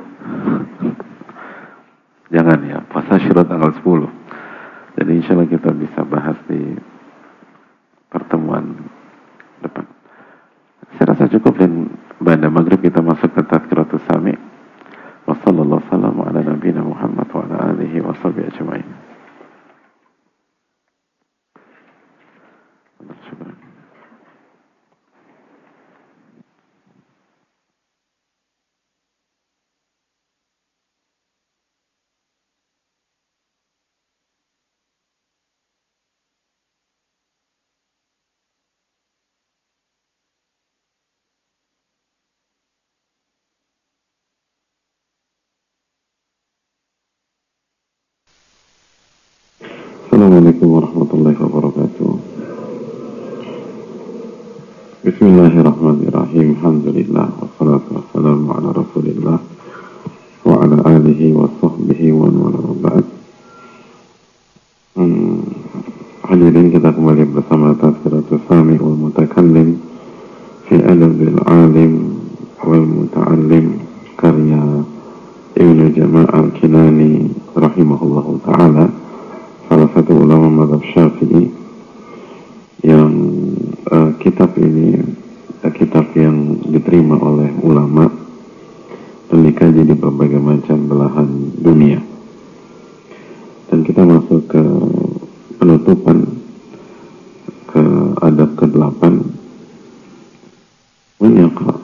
Jangan ya, puasa Asyura tanggal 10. Jadi insya Allah kita bisa bahas di pertemuan depan. Saya rasa cukup, dan pada maghrib kita masuk ke Tadhkiratus Sami'. Wassalamualaikum ala nabiyina Muhammad wa ala alihi wa sahbihi ajma'in. Assalamualaikum warahmatullahi wabarakatuh. Bismillahirrahmanirrahim. Alhamdulillah wassalatu wassalamu ala Rasulillah wa ala alihi wa sahbihi wa man ba'd. Hadirin, kita kembali bersama Tadhkiratus Sami' wal Mutakallim fi Adabil Alim wal Muta'allim, karya Ibnu Jama' Al-Kinani rahimahullahu ta'ala, salah satu ulama mazhab Syafi'i, yang kitab ini kitab yang diterima oleh ulama dan dikaji di berbagai macam belahan dunia. Dan kita masuk ke penutupan, ke adab ke-8. Menyaqra.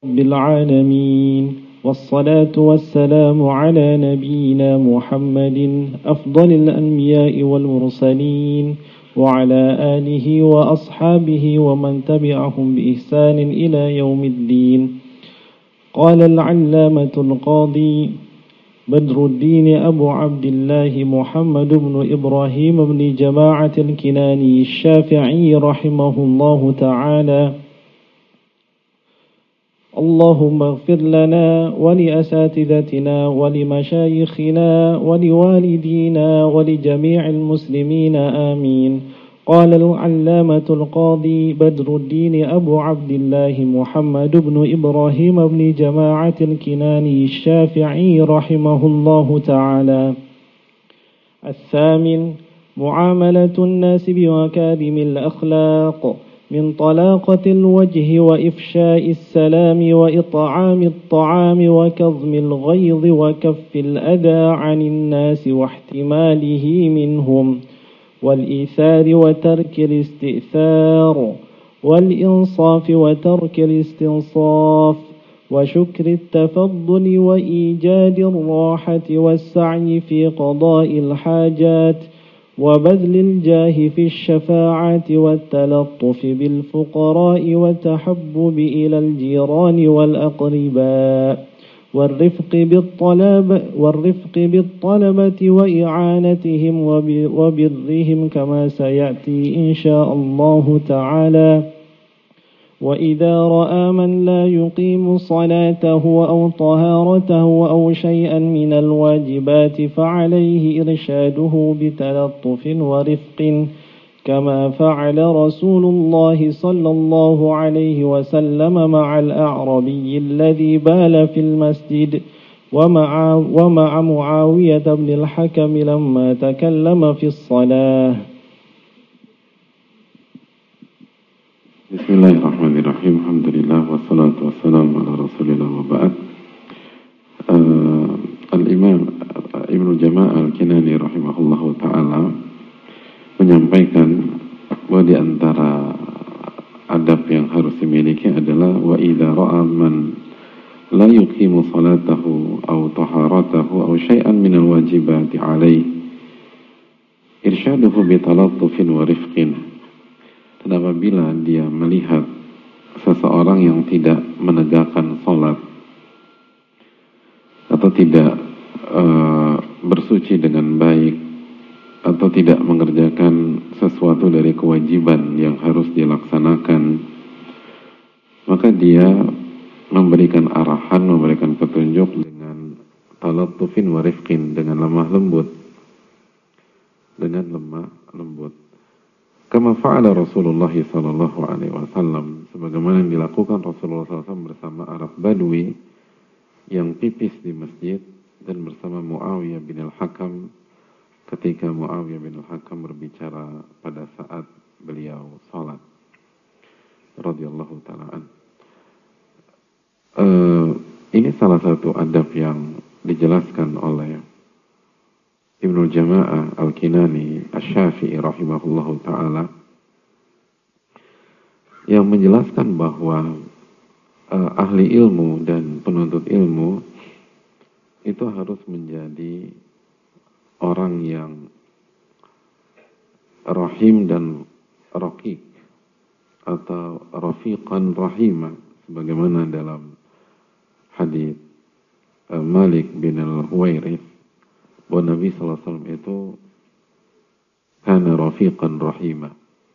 رب العالمين والصلاة والسلام على نبينا محمد أفضل الأنبياء والمرسلين وعلى آله وأصحابه ومن تبعهم بإحسان إلى يوم الدين. قال العلامة القاضي بدر الدين أبو عبد الله محمد بن إبراهيم بن جماعة الكناني الشافعي رحمه الله تعالى: اللهم اغفر لنا ولأساتذتنا ولمشايخنا ولوالدينا ولجميع المسلمين آمين. قال العلامة القاضي بدر الدين أبو عبد الله محمد بن إبراهيم بن جماعة الكناني الشافعي رحمه الله تعالى: الثامن: معاملة الناس بمكارم الأخلاق، من طلاقة الوجه وإفشاء السلام وإطعام الطعام وكظم الغيظ وكف الأذى عن الناس واحتماله منهم، والإيثار وترك الاستئثار، والإنصاف وترك الاستنصاف، وشكر التفضل وإيجاد الراحة والسعي في قضاء الحاجات، وبذل الجاه في الشفاعة والتلطف بالفقراء والتحبب إلى الجيران والأقرباء، والرفق بالطلبة وإعانتهم وبرهم كما سيأتي إن شاء الله تعالى. وإذا رأى من لا يقيم صلاته أو طهارته أو شيئا من الواجبات فعليه إرشاده بتلطف ورفق، كما فعل رسول الله صلى الله عليه وسلم مع الأعربي الذي بال في المسجد، ومع معاوية بن الحكم لما تكلم في الصلاة. Bismillahirrahmanirrahim. Alhamdulillah wassalatu wassalamu ala Rasulillah wa ba'd. Al-Imam Ibnu Jama'ah Al-Kinani rahimahullahu taala menyampaikan bahwa di antara adab yang harus dimiliki adalah wa idza ra'a man la yuqimu salatahu aw taharatahu aw syai'an min al-wajibati alaihi irsyaduhu bi talattufin wa rifqin. Dan apabila dia melihat seseorang yang tidak menegakkan sholat atau tidak bersuci dengan baik atau tidak mengerjakan sesuatu dari kewajiban yang harus dilaksanakan, maka dia memberikan arahan, memberikan petunjuk dengan talattufin wa rifqin, dengan lemah lembut, kama fa'ala Rasulullah sallallahu alaihi wasallam, sebagaimana yang dilakukan Rasulullah SAW bersama Arab Badui yang pipis di masjid dan bersama Muawiyah bin al-Hakam ketika Muawiyah bin al-Hakam berbicara pada saat beliau salat radhiyallahu ta'ala an. Ini salah satu adab yang dijelaskan oleh Ibnu Jama'ah Al-Kinani Asy-Syafi'i rahimahullahu ta'ala, yang menjelaskan bahwa ahli ilmu dan penuntut ilmu itu harus menjadi orang yang rahim dan raqiq atau rafiqan rahimah, sebagaimana dalam hadis Malik bin al-Huwairits bahwa Nabi SAW itu kana rafiqan rahimah.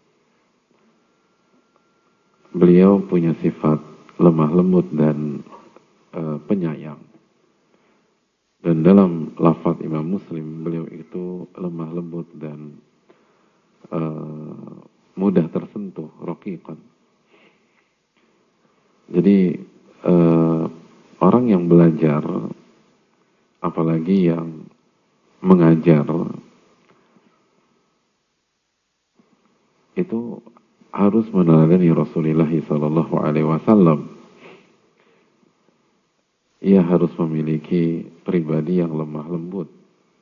Beliau punya sifat lemah lembut dan penyayang. Dan dalam lafaz Imam Muslim, beliau itu lemah lembut dan mudah tersentuh, raqiqan. Jadi orang yang belajar, apalagi yang mengajar, itu harus meneladani Rasulullah sallallahu alaihi wasallam. Ia harus memiliki pribadi yang lemah lembut,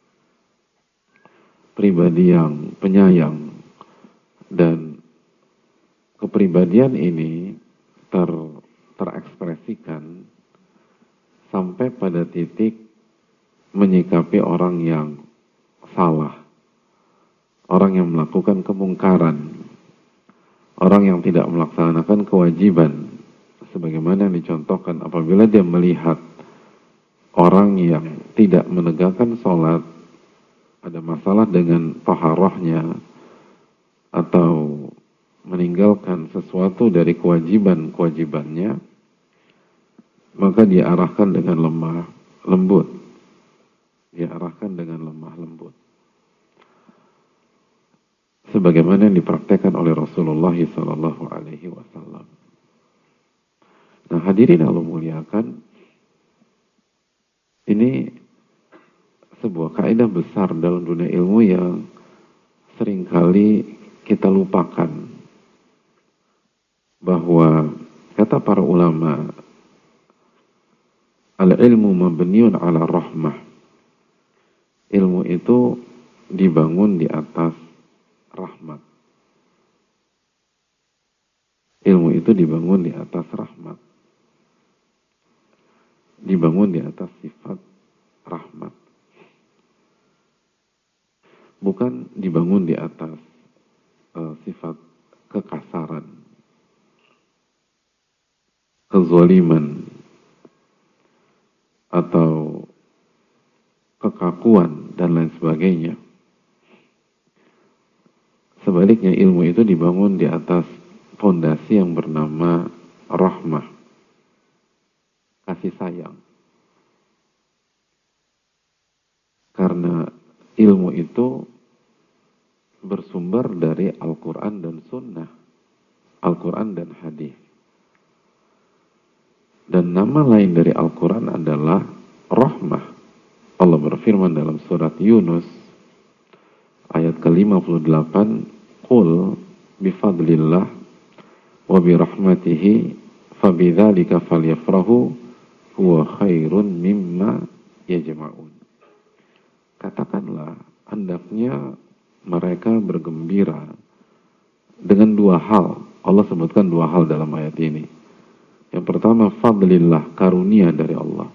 pribadi yang penyayang, dan kepribadian ini terekspresikan sampai pada titik menyikapi orang yang salah, orang yang melakukan kemungkaran, orang yang tidak melaksanakan kewajiban, sebagaimana yang dicontohkan apabila dia melihat orang yang tidak menegakkan sholat, ada masalah dengan taharahnya, atau meninggalkan sesuatu dari kewajiban-kewajibannya, maka dia arahkan dengan lemah lembut. Dia arahkan dengan lemah lembut. Sebagaimana yang dipraktekkan oleh Rasulullah SAW. Nah, hadirin Allah muliakan, ini sebuah kaidah besar dalam dunia ilmu yang seringkali kita lupakan, bahwa kata para ulama, al-ilmu mabniun ala rahmah. Ilmu itu dibangun di atas rahmat. Ilmu itu dibangun di atas rahmat. Dibangun di atas sifat rahmat. Bukan dibangun di atas sifat kekasaran, kezaliman, atau kekakuan dan lain sebagainya. Sebaliknya, ilmu itu dibangun di atas fondasi yang bernama rahmah, kasih sayang. Karena ilmu itu bersumber dari Al-Quran dan Sunnah, Al-Quran dan Hadis. Dan nama lain dari Al-Quran adalah rahmah. Allah berfirman dalam surat Yunus ayat ke-58, "Qul bifadlillah wa birahmatihi fabidzalika falyafrahu huwa khairun mimma yajma'un." Katakanlah, hendaknya mereka bergembira dengan dua hal. Allah sebutkan dua hal dalam ayat ini. Yang pertama, fadlillah, karunia dari Allah.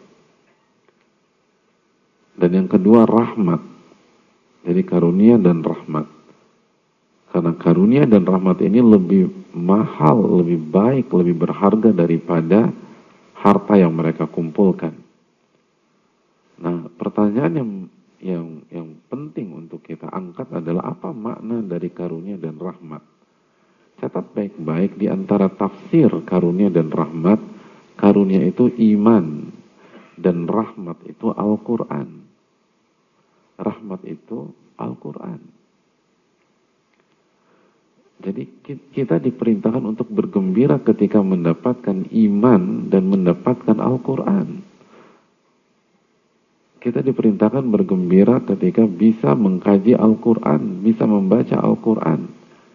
Dan yang kedua, rahmat. Jadi karunia dan rahmat. Karena karunia dan rahmat ini lebih mahal, lebih baik, lebih berharga daripada harta yang mereka kumpulkan. Nah, pertanyaan yang penting untuk kita angkat adalah apa makna dari karunia dan rahmat. Catat baik-baik di antara tafsir karunia dan rahmat. Karunia itu iman dan rahmat itu Al-Quran. Rahmat itu Al-Quran. Jadi kita diperintahkan untuk bergembira ketika mendapatkan iman dan mendapatkan Al-Quran. Kita diperintahkan bergembira ketika bisa mengkaji Al-Quran, bisa membaca Al-Quran,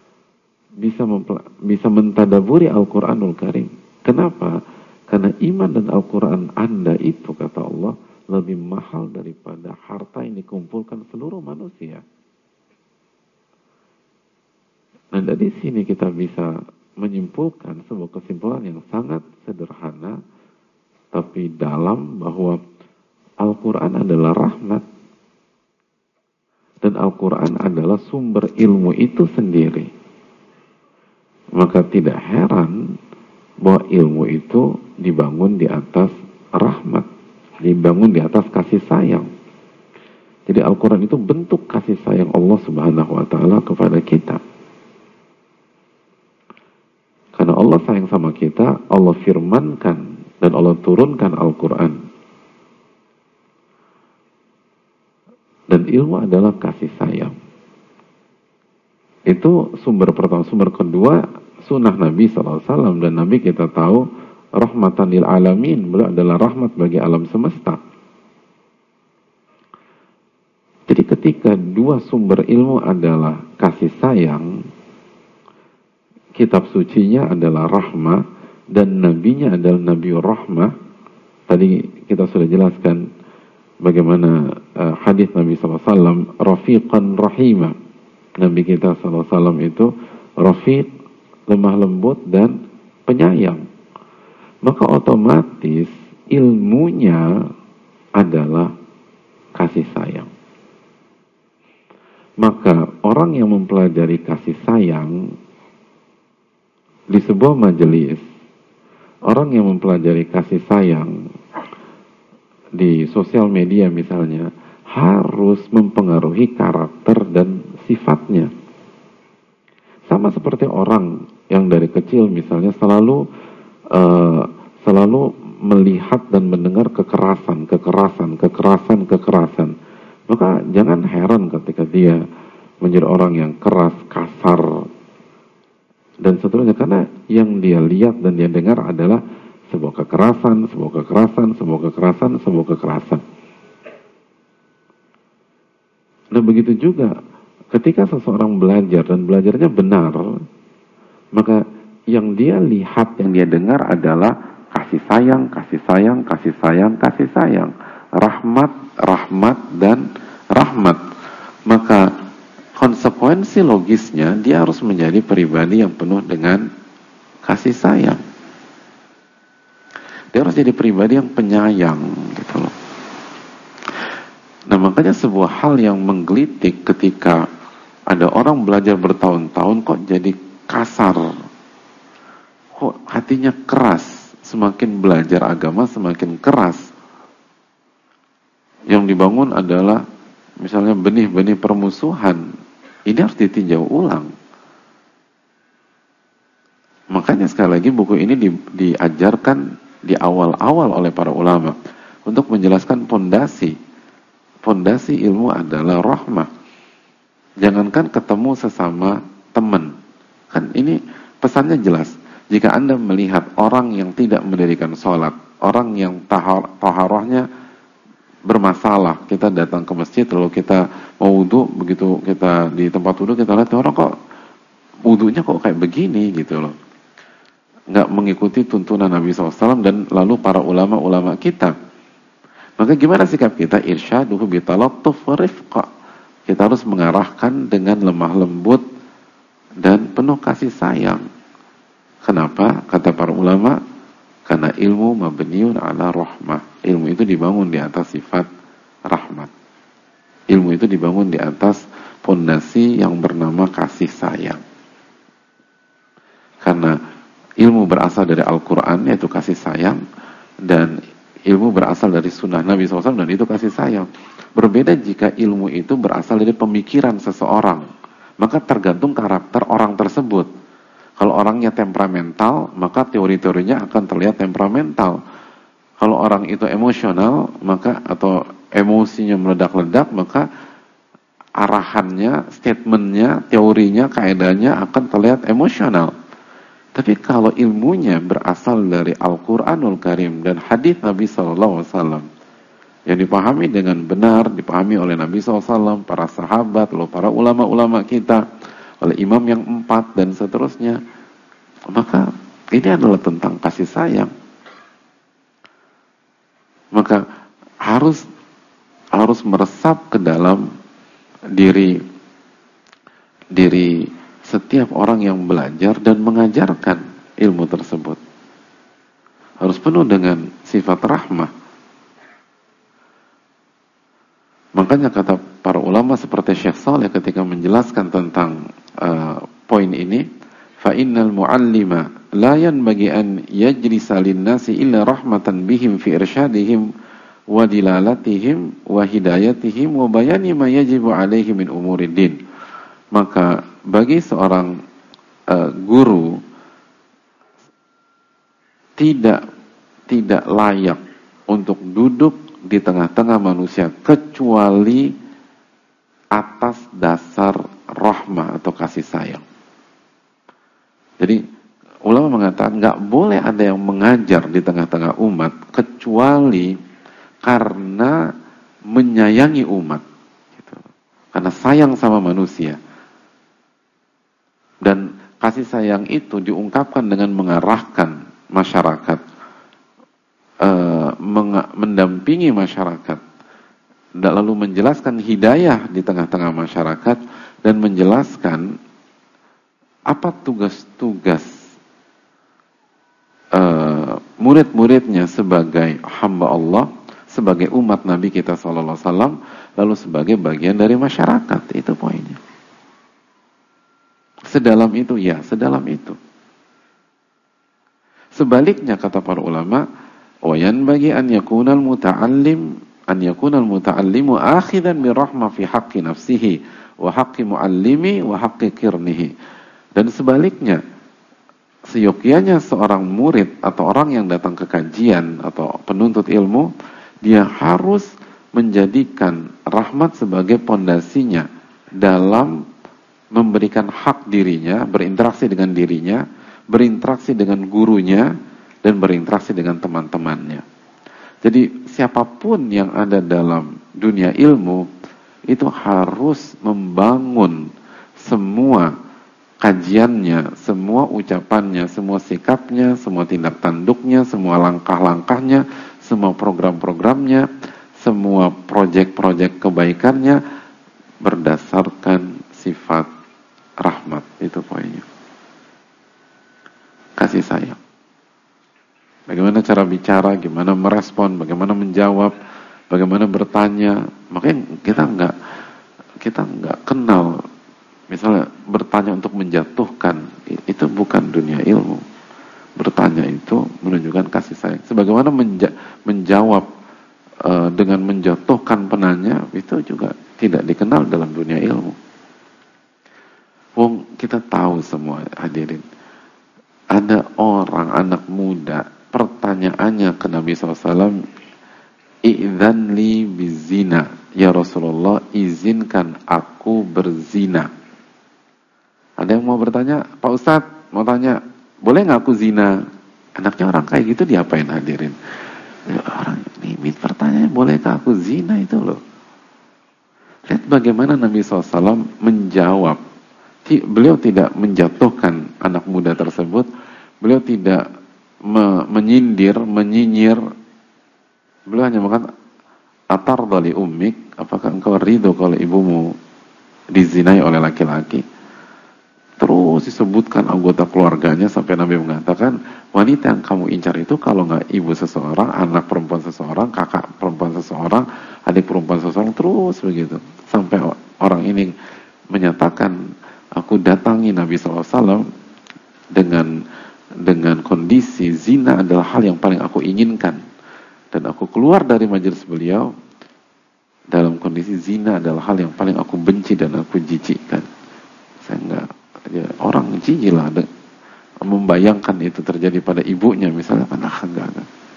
bisa mentadaburi Al-Quranul Karim. Kenapa? Karena iman dan Al-Quran Anda itu, kata Allah, lebih mahal daripada harta yang dikumpulkan seluruh manusia. Nah, dari sini kita bisa menyimpulkan sebuah kesimpulan yang sangat sederhana tapi dalam, bahwa Al-Quran adalah rahmat dan Al-Quran adalah sumber ilmu itu sendiri. Maka tidak heran bahwa ilmu itu dibangun di atas rahmat, dibangun di atas kasih sayang. Jadi Al-Quran itu bentuk kasih sayang Allah Subhanahu wa Ta'ala kepada kita. Karena Allah sayang sama kita, Allah firmankan dan Allah turunkan Al-Quran. Dan ilmu adalah kasih sayang. Itu sumber pertama. Sumber kedua, sunnah Nabi SAW. Dan Nabi kita tahu rahmatan lil alamin. Beliau adalah rahmat bagi alam semesta. Jadi ketika dua sumber ilmu adalah kasih sayang, kitab sucinya adalah rahmah, dan nabinya adalah nabiur rahmah. Tadi kita sudah jelaskan bagaimana hadis Nabi SAW, rafiqan rahimah. Nabi kita SAW itu rafiq, lemah lembut dan penyayang. maka otomatis ilmunya adalah kasih sayang. Maka orang yang mempelajari kasih sayang di sebuah majelis, orang yang mempelajari kasih sayang di sosial media misalnya, harus mempengaruhi karakter dan sifatnya. Sama seperti orang yang dari kecil misalnya selalu melihat dan mendengar kekerasan. Maka jangan heran ketika dia menjadi orang yang keras, kasar, dan seterusnya. Karena yang dia lihat dan dia dengar adalah sebuah kekerasan. Dan begitu juga ketika seseorang belajar dan belajarnya benar, maka yang dia lihat, yang dia dengar adalah kasih sayang, rahmat, dan rahmat. Maka konsekuensi logisnya dia harus menjadi pribadi yang penuh dengan kasih sayang. Dia harus jadi pribadi yang penyayang, gitu loh. Nah, makanya sebuah hal yang menggelitik ketika ada orang belajar bertahun-tahun kok jadi kasar, kok hatinya keras, semakin belajar agama semakin keras. Yang dibangun adalah misalnya benih-benih permusuhan. Ini harus ditinjau ulang. Makanya sekali lagi buku ini diajarkan di awal-awal oleh para ulama untuk menjelaskan pondasi. Pondasi ilmu adalah rahmah. Jangankan ketemu sesama teman. Kan ini pesannya jelas. Jika Anda melihat orang yang tidak mendirikan sholat, orang yang taharahnya bermasalah, kita datang ke masjid lalu kita mau wudu, begitu kita di tempat wudu kita lihat orang kok wudunya kok kayak begini gitu loh, nggak mengikuti tuntunan Nabi SAW dan lalu para ulama-ulama kita. Maka gimana sikap kita? Irsyaduhu bitalattuf wa rifqa. Kita harus mengarahkan dengan lemah lembut dan penuh kasih sayang. Kenapa? Kata para ulama, karena ilmu mabniun ala rahmah. Ilmu itu dibangun di atas sifat rahmat. Ilmu itu dibangun di atas fondasi yang bernama kasih sayang. Karena ilmu berasal dari Al-Quran, yaitu kasih sayang, dan ilmu berasal dari sunnah Nabi SAW, dan itu kasih sayang. Berbeda jika ilmu itu berasal dari pemikiran seseorang, maka tergantung karakter orang tersebut. Kalau orangnya temperamental, maka teori-teorinya akan terlihat temperamental. Kalau orang itu emosional, maka atau emosinya meledak-ledak, maka arahannya, statementnya, teorinya, kaedahnya akan terlihat emosional. Tapi kalau ilmunya berasal dari Al-Quranul Karim dan hadis Nabi SAW yang dipahami dengan benar, dipahami oleh Nabi SAW, para sahabat, lalu para ulama-ulama kita, oleh imam yang 4 dan seterusnya, maka ini adalah tentang kasih sayang. Maka harus meresap ke dalam diri setiap orang yang belajar dan mengajarkan ilmu tersebut. Harus penuh dengan sifat rahmah. Makanya kata para ulama seperti Syekh Saleh ketika menjelaskan tentang poin ini, fa innal muallima la yanbaghi an yajlisa lin-nasi illa rahmatan bihim fi irsyadihim wa dilalatihim wa hidayatihim wa bayani ma yajibu alaihi min umuriddin. Maka bagi seorang guru tidak layak untuk duduk di tengah-tengah manusia kecuali atas dasar rahmah atau kasih sayang. Jadi ulama mengatakan nggak boleh ada yang mengajar di tengah-tengah umat kecuali karena menyayangi umat, gitu. Karena sayang sama manusia. Dan kasih sayang itu diungkapkan dengan mengarahkan masyarakat, mendampingi masyarakat, dan lalu menjelaskan hidayah di tengah-tengah masyarakat, dan menjelaskan apa tugas-tugas murid-muridnya sebagai hamba Allah, sebagai umat Nabi kita sallallahu alaihi wasallam, lalu sebagai bagian dari masyarakat. Itu poinnya. Sedalam itu, ya, sedalam itu. Sebaliknya kata para ulama, wa yanbaghi an yakuna al-muta'allimu akhidan bi rahmah fi haqqi nafsihi wa haqqi muallimi wa haqqi qirnihi. Dan sebaliknya, seyogyanya seorang murid atau orang yang datang ke kajian atau penuntut ilmu, dia harus menjadikan rahmat sebagai pondasinya dalam memberikan hak dirinya, berinteraksi dengan dirinya, berinteraksi dengan gurunya, dan berinteraksi dengan teman-temannya. Jadi siapapun yang ada dalam dunia ilmu itu harus membangun semua kajiannya, semua ucapannya, semua sikapnya, semua tindak tanduknya, semua langkah-langkahnya, semua program-programnya, semua proyek-proyek kebaikannya berdasarkan sifat rahmat. Itu poinnya. Kasih sayang. Bagaimana cara bicara, gimana merespon, bagaimana menjawab, bagaimana bertanya. Makanya kita nggak kenal. Misalnya bertanya untuk menjatuhkan, itu bukan dunia ilmu. Bertanya itu menunjukkan kasih sayang. Sebagaimana menjawab dengan menjatuhkan penanya, itu juga tidak dikenal dalam dunia ilmu. Wong, kita tahu semua hadirin. Ada orang, anak muda, pertanyaannya ke Nabi SAW, "Idzan li bizina." Ya Rasulullah, izinkan aku berzina. Ada yang mau bertanya, Pak Ustadz mau tanya, boleh nggak aku zina? Anaknya orang kayak gitu diapain hadirin? Orang ini pertanyaan, bolehkah aku zina itu loh. Lihat bagaimana Nabi SAW menjawab. Beliau tidak menjatuhkan anak muda tersebut. Beliau tidak menyindir, menyinyir. Beliau hanya mengatakan, "Atardha li ummik?" Apakah engkau ridho kalau ibumu dizinai oleh laki-laki? Terus disebutkan anggota keluarganya sampai Nabi mengatakan, wanita yang kamu incar itu kalau nggak ibu seseorang, anak perempuan seseorang, kakak perempuan seseorang, adik perempuan seseorang, terus begitu. Sampai orang ini menyatakan, aku datangi Nabi SAW dengan kondisi zina adalah hal yang paling aku inginkan. Dan aku keluar dari majelis beliau dalam kondisi zina adalah hal yang paling aku benci dan aku jijikkan. Saya enggak, ya, orang jijik lah membayangkan itu terjadi pada ibunya misalnya, enggak.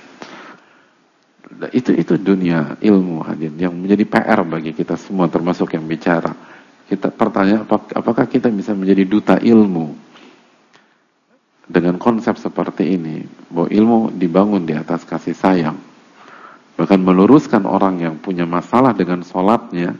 Itu dunia ilmu hadirin yang menjadi PR bagi kita semua termasuk yang bicara. Kita pertanyaan, apakah kita bisa menjadi duta ilmu dengan konsep seperti ini, bahwa ilmu dibangun di atas kasih sayang, bahkan meluruskan orang yang punya masalah dengan sholatnya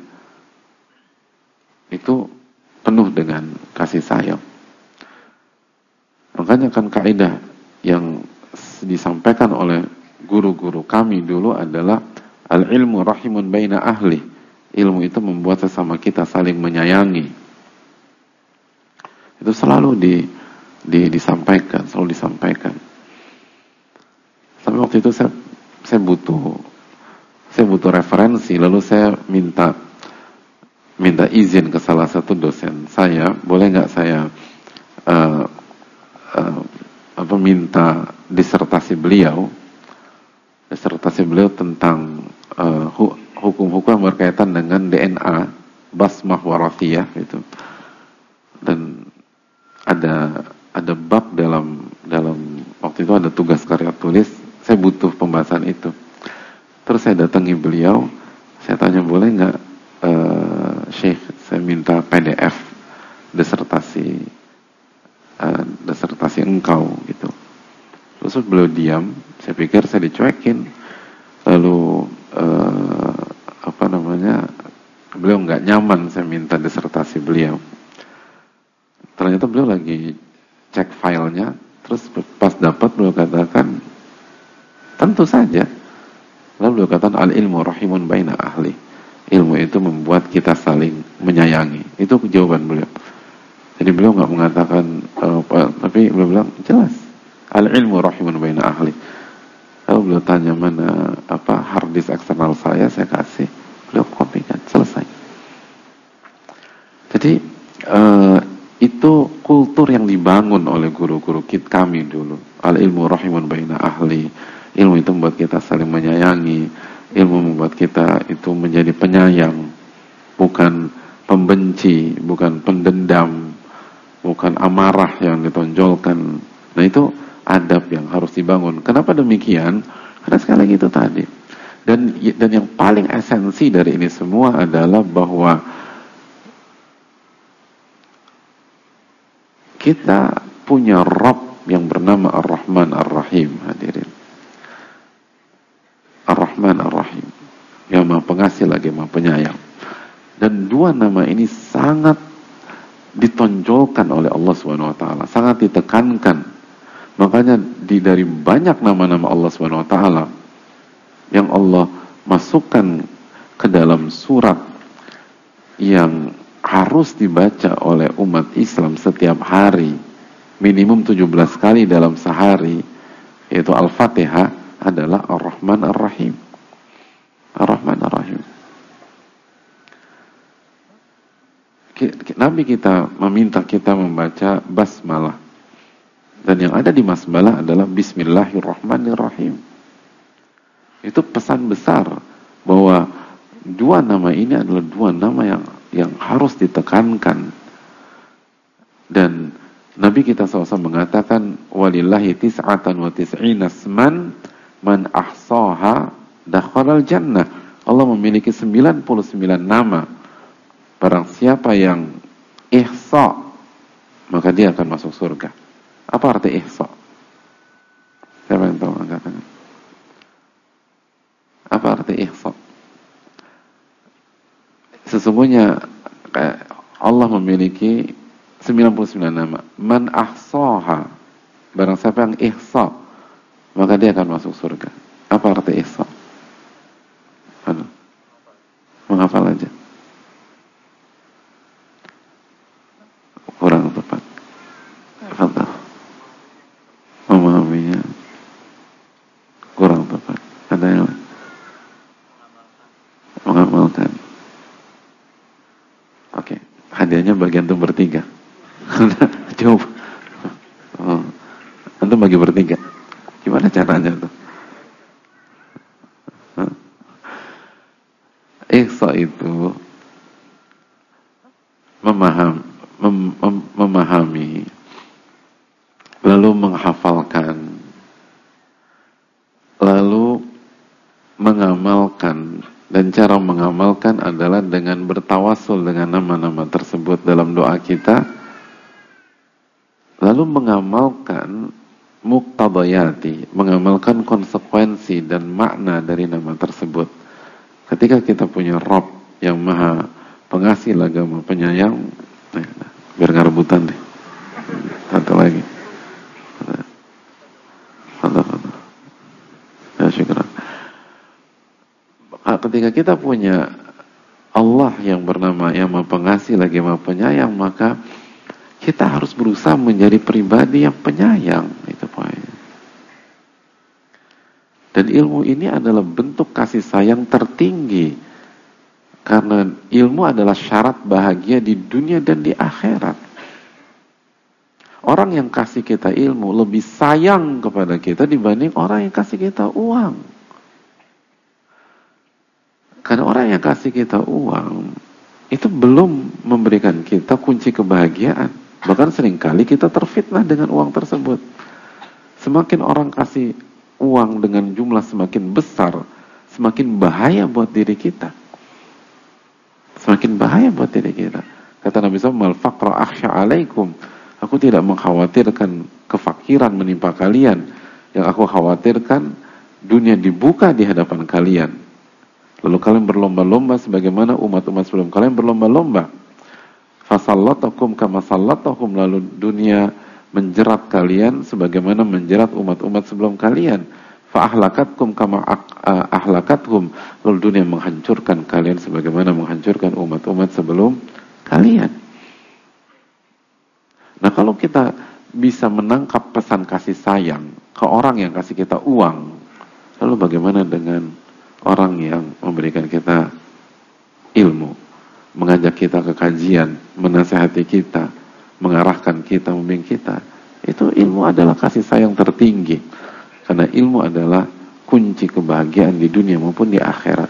itu penuh dengan kasih sayang. Makanya kan kaidah yang disampaikan oleh guru-guru kami dulu adalah al-ilmu rahimun baina ahli. Ilmu itu membuat sesama kita saling menyayangi. Itu selalu disampaikan, selalu disampaikan. Sampai waktu itu saya butuh referensi, lalu saya minta izin ke salah satu dosen saya, boleh nggak saya minta disertasi beliau tentang hukum-hukum yang berkaitan dengan DNA, basmah warathiyah itu. Dan ada bab dalam waktu itu ada tugas karya tulis, saya butuh pembahasan itu. Terus saya datangi beliau, saya tanya boleh nggak Syekh, saya minta PDF disertasi engkau gitu. Terus beliau diam, saya pikir saya dicuekin. Lalu beliau nggak nyaman saya minta disertasi beliau. Ternyata beliau lagi cek filenya, terus pas dapat beliau katakan, tentu saja. Lalu beliau katakan, al-ilmu rahimun baina ahli. Ilmu itu membuat kita saling menyayangi. Itu jawaban beliau. Jadi beliau nggak mengatakan, tapi beliau bilang jelas, al-ilmu rahimun baina ahli. beliau tanya mana hard disk eksternal saya kasih, beliau kopikan, selesai. Jadi itu kultur yang dibangun oleh guru-guru kami dulu. Al-ilmu rahimun baina ahli. Ilmu itu membuat kita saling menyayangi. Ilmu membuat kita itu menjadi penyayang, bukan pembenci, bukan pendendam, bukan amarah yang ditonjolkan. Nah, itu adab yang harus dibangun. Kenapa demikian? Karena sekali lagi itu tadi. Dan yang paling esensi dari ini semua adalah bahwa kita punya Rabb yang bernama Ar-Rahman Ar-Rahim, hadirin. Ar-Rahman Ar-Rahim, yang Maha Pengasih lagi Maha Penyayang. Dan dua nama ini sangat ditonjolkan oleh Allah SWT, sangat ditekankan. Makanya dari banyak nama-nama Allah SWT yang Allah masukkan ke dalam surat yang harus dibaca oleh umat Islam setiap hari, minimum 17 kali dalam sehari, yaitu Al-Fatihah, adalah Ar-Rahman Ar-Rahim. Ar-Rahman Ar-Rahim. Nabi kita meminta kita membaca basmalah. Dan yang ada di basmalah adalah Bismillahirrahmanirrahim. Itu pesan besar bahwa dua nama ini adalah dua nama yang harus ditekankan. Dan Nabi kita SAW mengatakan, walillahi tis'atan wa tis'ina asman man ahsaha dakhalal jannah. Allah memiliki 99 nama. Barang siapa yang ihsa, maka dia akan masuk surga. Apa arti ihsa? Siapa yang tahu? Angkat tangan. Apa arti ihsa? Sesungguhnya Allah memiliki 99 nama. Man ahsaha, barang siapa yang ihsa, maka dia akan masuk surga. Apa arti ihsa? Menghafal aja. Kurang tepat. Fadhal. Memahaminya kurang tepat. Ada yang lain? Mengamalkan. Oke, hadiahnya bagi antum bertiga. Coba. Antum bagi bertiga. Gimana caranya tuh? Ihsa itu memahami, lalu menghafalkan, lalu mengamalkan. Dan cara mengamalkan adalah dengan bertawasul dengan nama-nama tersebut dalam doa kita, lalu mengamalkan muqtadayati, mengamalkan konsekuensi dan makna dari nama tersebut. Ketika kita punya Rabb yang Maha Pengasih lagi Maha Penyayang, biar nggak rebutan deh. Satu lagi. Ya, syukur. Ketika kita punya Allah yang bernama yang Maha Pengasih lagi Maha Penyayang, maka kita harus berusaha menjadi pribadi yang penyayang. Itu poinnya. Dan ilmu ini adalah bentuk kasih sayang tertinggi, karena ilmu adalah syarat bahagia di dunia dan di akhirat. Orang yang kasih kita ilmu lebih sayang kepada kita dibanding orang yang kasih kita uang. Karena orang yang kasih kita uang itu belum memberikan kita kunci kebahagiaan. Bahkan seringkali kita terfitnah dengan uang tersebut. Semakin orang kasih uang dengan jumlah semakin besar, semakin bahaya buat diri kita. Semakin bahaya buat diri kita. Kata Nabi SAW, mal faqra akhsha alaikum. Aku tidak mengkhawatirkan kefakiran menimpa kalian. Yang aku khawatirkan, dunia dibuka di hadapan kalian. Lalu kalian berlomba-lomba sebagaimana umat-umat sebelum kalian berlomba-lomba. Fasallatakum kama sallatakum, lalu dunia menjerat kalian sebagaimana menjerat umat-umat sebelum kalian. Fa'ahlakatkum kama ahlakathum, lalu dunia menghancurkan kalian sebagaimana menghancurkan umat-umat sebelum kalian. Nah, kalau kita bisa menangkap pesan kasih sayang ke orang yang kasih kita uang, Lalu bagaimana dengan orang yang memberikan kita ilmu, mengajak kita ke kajian, menasihati kita, mengarahkan kita, membimbing kita? Itu ilmu adalah kasih sayang tertinggi. Karena ilmu adalah kunci kebahagiaan di dunia maupun di akhirat.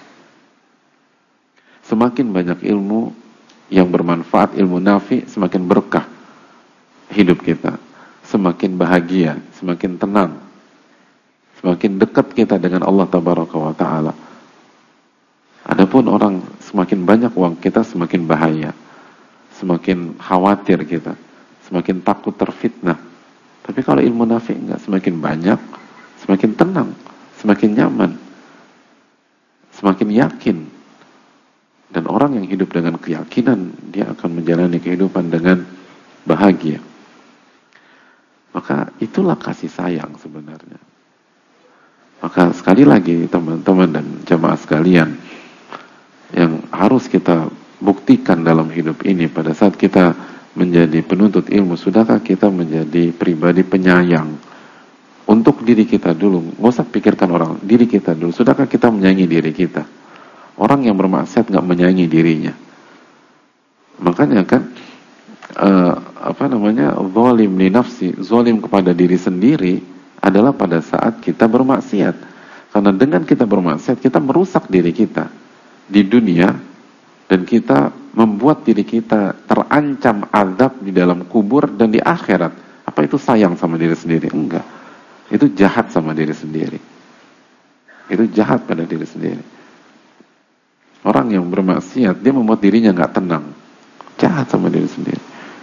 Semakin banyak ilmu yang bermanfaat, ilmu nafi, semakin berkah hidup kita, semakin bahagia, semakin tenang, semakin dekat kita dengan Allah Tabaraka wa Ta'ala. Adapun orang semakin banyak uang kita, semakin bahaya, semakin khawatir kita, semakin takut terfitnah. Tapi kalau ilmu nafi enggak, semakin banyak, semakin tenang, semakin nyaman, semakin yakin. Dan orang yang hidup dengan keyakinan, dia akan menjalani kehidupan dengan bahagia. Maka itulah kasih sayang sebenarnya. Maka sekali lagi teman-teman dan jamaah sekalian, yang harus kita buktikan dalam hidup ini pada saat kita menjadi penuntut ilmu, sudahkah kita menjadi pribadi penyayang untuk diri kita dulu? Nggak usah pikirkan orang, diri kita dulu. Sudahkah kita menyayangi diri kita? Orang yang bermaksiat nggak menyayangi dirinya. Makanya kan zalim li nafsi, zalim kepada diri sendiri adalah pada saat kita bermaksiat. Karena dengan kita bermaksiat, kita merusak diri kita di dunia, dan kita membuat diri kita terancam azab di dalam kubur dan di akhirat. Apa itu sayang sama diri sendiri? Enggak. Itu jahat sama diri sendiri. Itu jahat pada diri sendiri. Orang yang bermaksiat, dia membuat dirinya nggak tenang, jahat sama diri sendiri.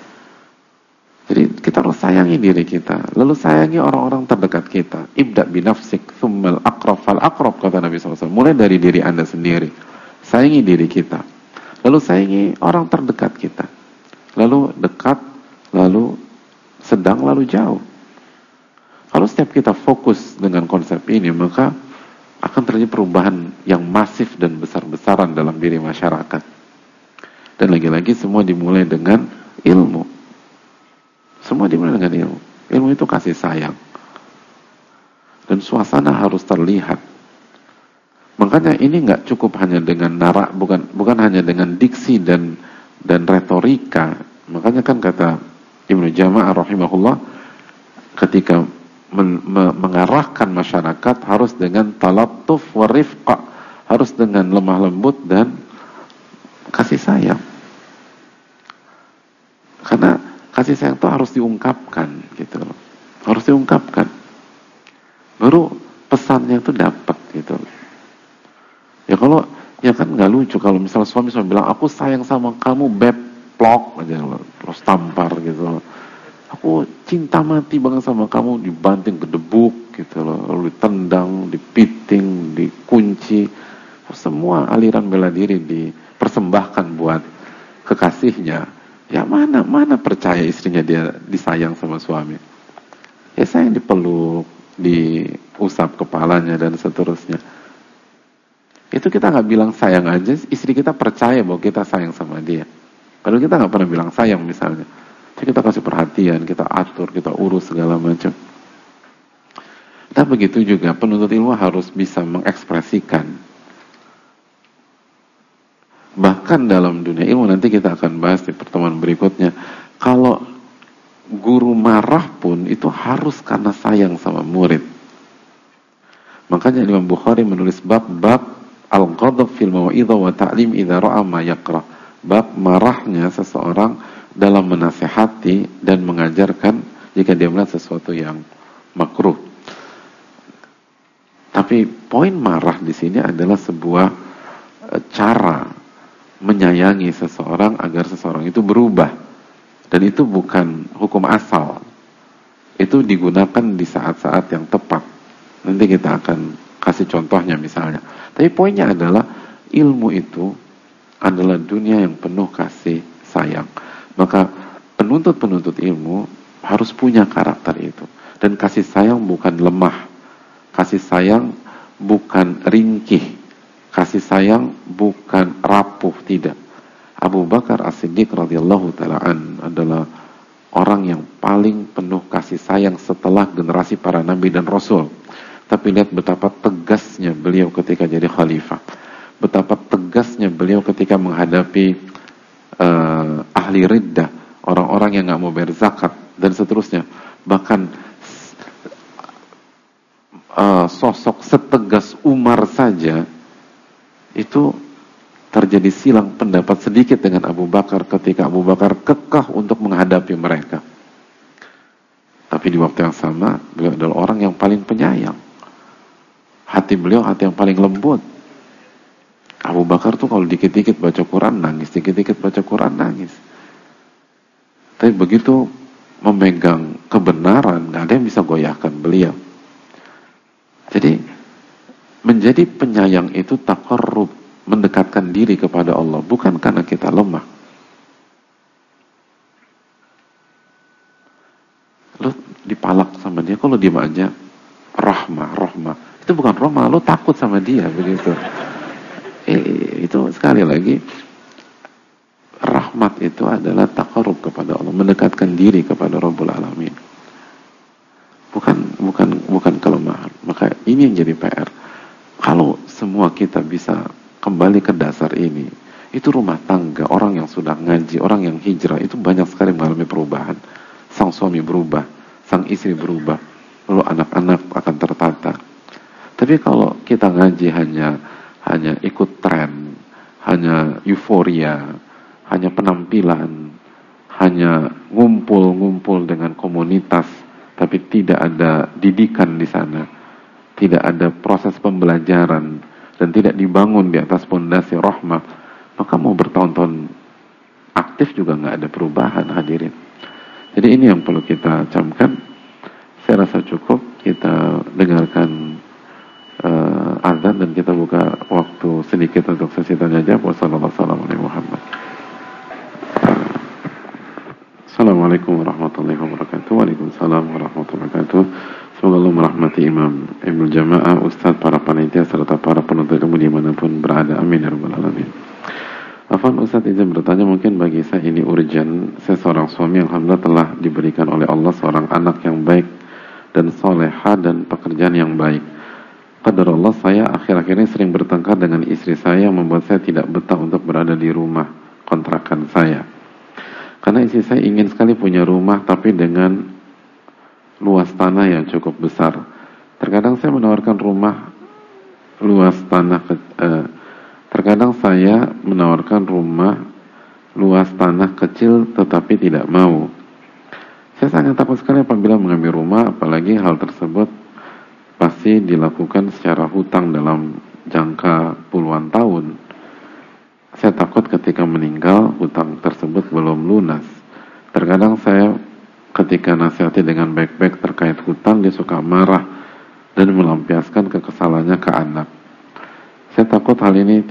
Jadi kita harus sayangi diri kita, lalu sayangi orang-orang terdekat kita. Ibda binafsik, thummal aqrab fal aqrab, kata Nabi SAW. Mulai dari diri Anda sendiri, sayangi diri kita, lalu sayangi orang terdekat kita, lalu dekat, lalu sedang, lalu jauh. Kalau setiap kita fokus dengan konsep ini, maka akan terjadi perubahan yang masif dan besar-besaran dalam diri masyarakat. Dan lagi-lagi semua dimulai dengan ilmu. Semua dimulai dengan ilmu. Ilmu itu kasih sayang. Dan suasana harus terlihat. Makanya ini nggak cukup hanya dengan bukan hanya dengan diksi dan retorika. Makanya kan kata Ibnu Jama'ah rahimahullah, ketika mengarahkan masyarakat harus dengan talattuf wa rifqa, harus dengan lemah lembut dan kasih sayang. Karena kasih sayang itu harus diungkapkan gitu loh. Harus diungkapkan. Baru pesannya itu dapat gitu loh. Ya kalau ya kan nggak lucu kalau misalnya suami bilang aku sayang sama kamu beb, plok aja loh, terus tampar gitu loh. Aku cinta mati banget sama kamu, dibanting gedebuk gitu loh, lalu ditendang, dipiting, dikunci, semua aliran bela diri dipersembahkan buat kekasihnya. Ya mana percaya istrinya dia disayang sama suami? Ya sayang dipeluk, diusap kepalanya dan seterusnya. Itu kita nggak bilang sayang aja, istri kita percaya bahwa kita sayang sama dia. Padahal kita nggak pernah bilang sayang misalnya. Kita kasih perhatian, kita atur, kita urus segala macam. Dan begitu juga penuntut ilmu harus bisa mengekspresikan. Bahkan dalam dunia ilmu, nanti kita akan bahas di pertemuan berikutnya, kalau guru marah pun itu harus karena sayang sama murid. Makanya Imam Bukhari menulis bab al-ghadab fil mau'idhah wa ta'lim idza ra'a ma yaqra. Bab marahnya seseorang dalam menasehati dan mengajarkan jika dia melihat sesuatu yang makruh. Tapi poin marah di sini adalah sebuah cara menyayangi seseorang agar seseorang itu berubah. Dan itu bukan hukum asal. Itu digunakan di saat-saat yang tepat. Nanti kita akan kasih contohnya misalnya. Tapi poinnya adalah ilmu itu adalah dunia yang penuh kasih sayang. Maka penuntut ilmu harus punya karakter itu. Dan kasih sayang bukan lemah. Kasih sayang bukan ringkih. Kasih sayang bukan rapuh, tidak. Abu Bakar As-Siddiq radhiyallahu ta'ala adalah orang yang paling penuh kasih sayang setelah generasi para nabi dan rasul. Tapi lihat betapa tegasnya beliau ketika jadi khalifah. Betapa tegasnya beliau ketika menghadapi ahli riddah, orang-orang yang nggak mau bayar zakat dan seterusnya. Bahkan sosok setegas Umar saja itu terjadi silang pendapat sedikit dengan Abu Bakar ketika Abu Bakar kekeh untuk menghadapi mereka. Tapi di waktu yang sama beliau adalah orang yang paling penyayang. Hati beliau hati yang paling lembut. Abu Bakar tuh kalau dikit-dikit baca Quran nangis, dikit-dikit baca Quran nangis. Tapi begitu memegang kebenaran, gak ada yang bisa goyahkan beliau. Jadi menjadi penyayang itu taqarrub, mendekatkan diri kepada Allah, bukan karena kita lemah. Lo dipalak sama dia, kalau diem aja, rahmah. Itu bukan rahmah, lo takut sama dia begitu. Itu sekali lagi, rahmat itu adalah taqarrub kepada Allah, mendekatkan diri kepada Rabbul Alamin. Bukan kelemahan. Maka ini yang jadi PR. Kalau semua kita bisa kembali ke dasar ini, itu rumah tangga, orang yang sudah ngaji, orang yang hijrah, itu banyak sekali mengalami perubahan. Sang suami berubah, sang istri berubah, lalu anak-anak akan tertata. Tapi kalau kita ngaji hanya ikut tren, hanya euforia, hanya penampilan, hanya ngumpul dengan komunitas, tapi tidak ada didikan di sana, tidak ada proses pembelajaran, dan tidak dibangun di atas pondasi rahmah, maka mau bertahun-tahun aktif juga nggak ada perubahan, hadirin. Jadi ini yang perlu kita camkan. Saya rasa cukup kita dengarkan azan dan kita buka waktu sedikit untuk sesi tanya jawab. Wassalamualaikum warahmatullahi wabarakatuh. Waalaikumsalam warahmatullahi wabarakatuh. Semoga Allah merahmati Imam Ibnu Jamaah, Ustadz, para panitia serta para penuntut ilmu dimanapun berada. Amin ya rabbal alamin. Afwan Ustadz, izin bertanya, mungkin bagi saya ini urgent. Saya seorang suami, alhamdulillah telah diberikan oleh Allah seorang anak yang baik dan soleha dan pekerjaan yang baik. Qadarullah, saya akhir-akhir ini sering bertengkar dengan istri saya yang membuat saya tidak betah untuk berada di rumah kontrakan saya. Karena istri saya ingin sekali punya rumah tapi dengan luas tanah yang cukup besar. Terkadang saya menawarkan rumah luas tanah terkadang saya menawarkan rumah luas tanah kecil tetapi tidak mau. Saya sangat takut sekali apabila mengambil rumah, apalagi hal tersebut pasti dilakukan secara hutang dalam jangka puluhan tahun. Saya takut ketika meninggal hutang tersebut belum lunas. Terkadang saya ketika nasihati dengan baik-baik terkait hutang, dia suka marah dan melampiaskan kekesalannya ke anak. Saya takut hal ini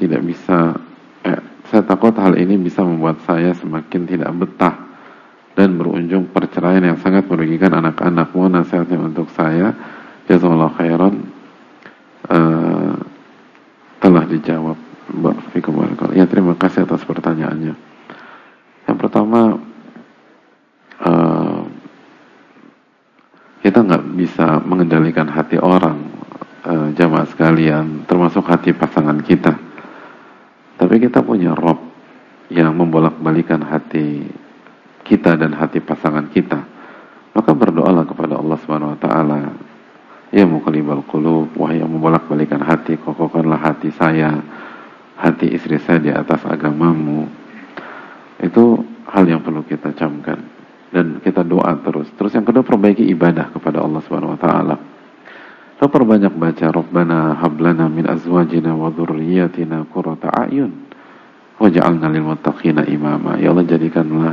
bisa membuat saya semakin tidak betah dan berujung perceraian yang sangat merugikan anak-anak. Mohon nasihatnya untuk saya. Jazakallahu khairan. Telah dijawab. Ya, terima kasih atas pertanyaannya. Yang pertama, kita nggak bisa mengendalikan hati orang, jamaah sekalian, termasuk hati pasangan kita. Tapi kita punya Rabb yang membolak-balikan hati kita dan hati pasangan kita. Maka berdoalah kepada Allah Subhanahu wa taala. Ya muqallibal qulub, wahai yang membolak-balikan hati, kokohkanlah hati saya, hati istri saya di atas agamamu. Itu hal yang perlu kita camkan dan kita doa terus. Terus yang kedua, perbaiki ibadah kepada Allah Subhanahu wa taala. Lalu perbanyak baca Rabbana hablana min azwajina wa dzurriyyatina qurrata a'yun waj'alna lil muttaqina imama. Ya Allah, jadikanlah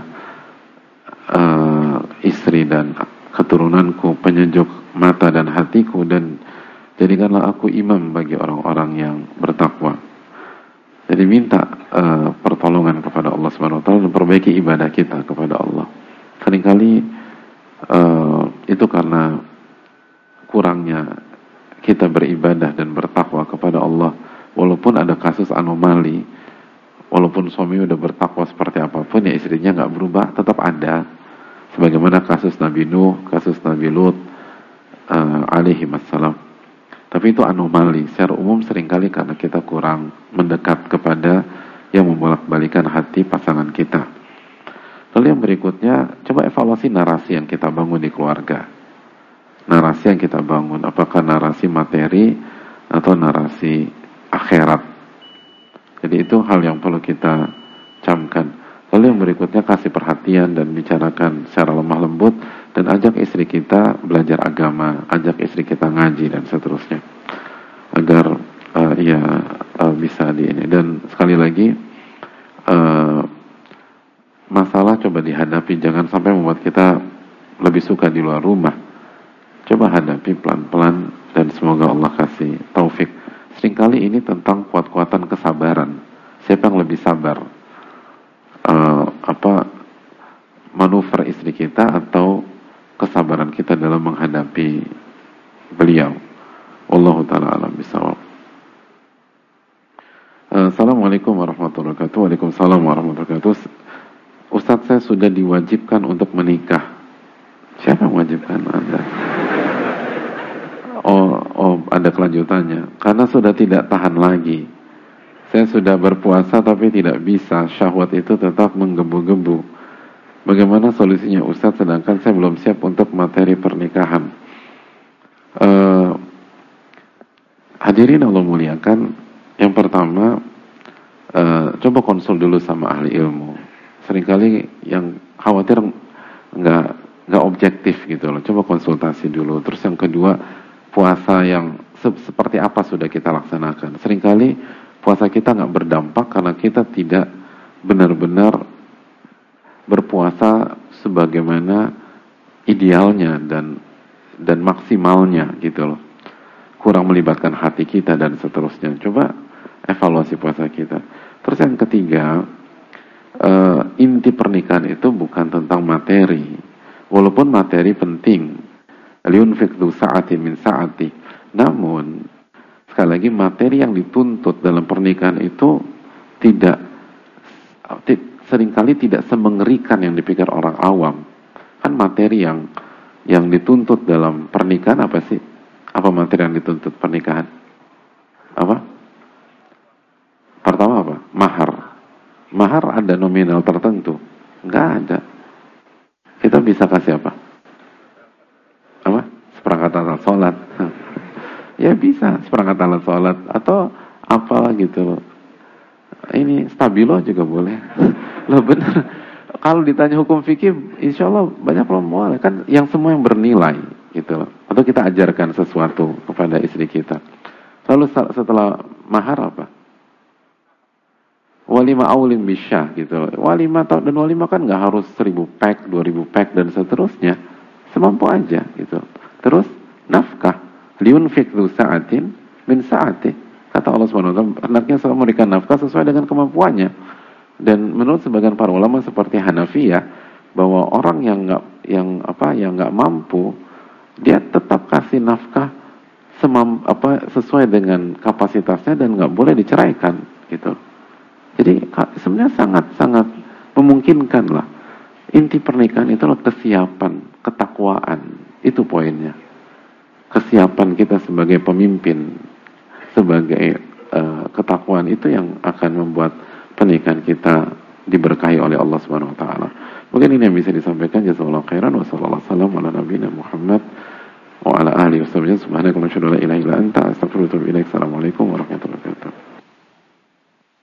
istri dan keturunanku penyejuk mata dan hatiku, dan jadikanlah aku imam bagi orang-orang yang bertakwa. Jadi minta pertolongan kepada Allah Subhanahu wa taala dan perbaiki ibadah kita kepada Allah. Seringkali itu karena kurangnya kita beribadah dan bertakwa kepada Allah. Walaupun ada kasus anomali, walaupun suami udah bertakwa seperti apapun, ya istrinya nggak berubah, tetap ada. Sebagaimana kasus Nabi Nuh, kasus Nabi Lut alaihi wassalam. Tapi itu anomali. Secara umum seringkali karena kita kurang mendekat kepada yang membolak-balikan hati pasangan kita. Lalu yang berikutnya, coba evaluasi narasi yang kita bangun di keluarga. Narasi yang kita bangun, apakah narasi materi atau narasi akhirat. Jadi itu hal yang perlu kita camkan. Lalu yang berikutnya, kasih perhatian dan bicarakan secara lemah lembut, dan ajak istri kita belajar agama, ajak istri kita ngaji dan seterusnya, agar bisa di ini. Dan sekali lagi, masalah coba dihadapi, jangan sampai membuat kita lebih suka di luar rumah. Coba hadapi pelan-pelan dan semoga Allah kasih taufik. Seringkali ini tentang kuat-kuatan kesabaran. Siapa yang lebih sabar? Manuver istri kita atau kesabaran kita dalam menghadapi beliau. Wallahu ta'ala alam bisawab. Assalamualaikum warahmatullahi wabarakatuh. Waalaikumsalam warahmatullahi wabarakatuh. Ustadz, saya sudah diwajibkan untuk menikah. Siapa yang mewajibkan Anda? Ada kelanjutannya. Karena sudah tidak tahan lagi. Saya sudah berpuasa tapi tidak bisa. Syahwat itu tetap menggebu-gebu. Bagaimana solusinya Ustadz, sedangkan saya belum siap untuk materi pernikahan? Hadirin Allah muliakan, yang pertama, coba konsul dulu sama ahli ilmu. Seringkali yang khawatir nggak objektif gitu loh. Coba konsultasi dulu. Terus yang kedua, puasa yang seperti apa sudah kita laksanakan. Seringkali puasa kita nggak berdampak karena kita tidak benar-benar berpuasa sebagaimana idealnya dan maksimalnya gitu loh. Kurang melibatkan hati kita dan seterusnya. Coba evaluasi puasa kita. Terus yang ketiga, inti pernikahan itu bukan tentang materi. Walaupun materi penting. Liunfiq dzu sa'atin min sa'ati. Namun sekali lagi, materi yang dituntut dalam pernikahan itu seringkali tidak semengerikan yang dipikir orang awam. Kan materi yang dituntut dalam pernikahan apa sih? Apa materi yang dituntut pernikahan? Apa? Pertama apa? Mahar. Mahar ada nominal tertentu? Enggak ada. Kita bisa kasih apa? Apa? Seperangkat alat sholat. Ya bisa, seperangkat alat sholat. Atau apa gitu. Ini stabilo juga boleh. Loh bener. Kalau ditanya hukum fikih, insya Allah banyak belum boleh. Kan yang semua yang bernilai gitu loh. Atau kita ajarkan sesuatu kepada istri kita. Lalu setelah mahar apa? Walimah awlim bisyah gitu. Walimah dan walimah kan nggak harus 1000 pack, 2000 pack dan seterusnya. Semampu aja gitu. Terus nafkah. Liunfiq dzu sa'atin min sa'ati. Kata Allah SWT, hendaknya selalu memberikan nafkah sesuai dengan kemampuannya. Dan menurut sebagian para ulama seperti Hanafiyah, bahwa orang yang nggak mampu, dia tetap kasih nafkah sesuai dengan kapasitasnya dan nggak boleh diceraikan gitu. Jadi sebenarnya sangat-sangat memungkinkan lah. Inti pernikahan itu adalah kesiapan, ketakwaan. Itu poinnya. Kesiapan kita sebagai pemimpin, sebagai ketakwaan itu yang akan membuat pernikahan kita diberkahi oleh Allah Subhanahu wa taala. Mungkin ini yang bisa disampaikan. Jazakallahu khairan wa sallallahu alaihi wasallam ala nabiyina Muhammad wa ala alihi wasallam. Subhanakallahumma wa bihamdika, asyhadu an la ilaha illa anta, astaghfiruka wa atubu ilaik. Assalamualaikum.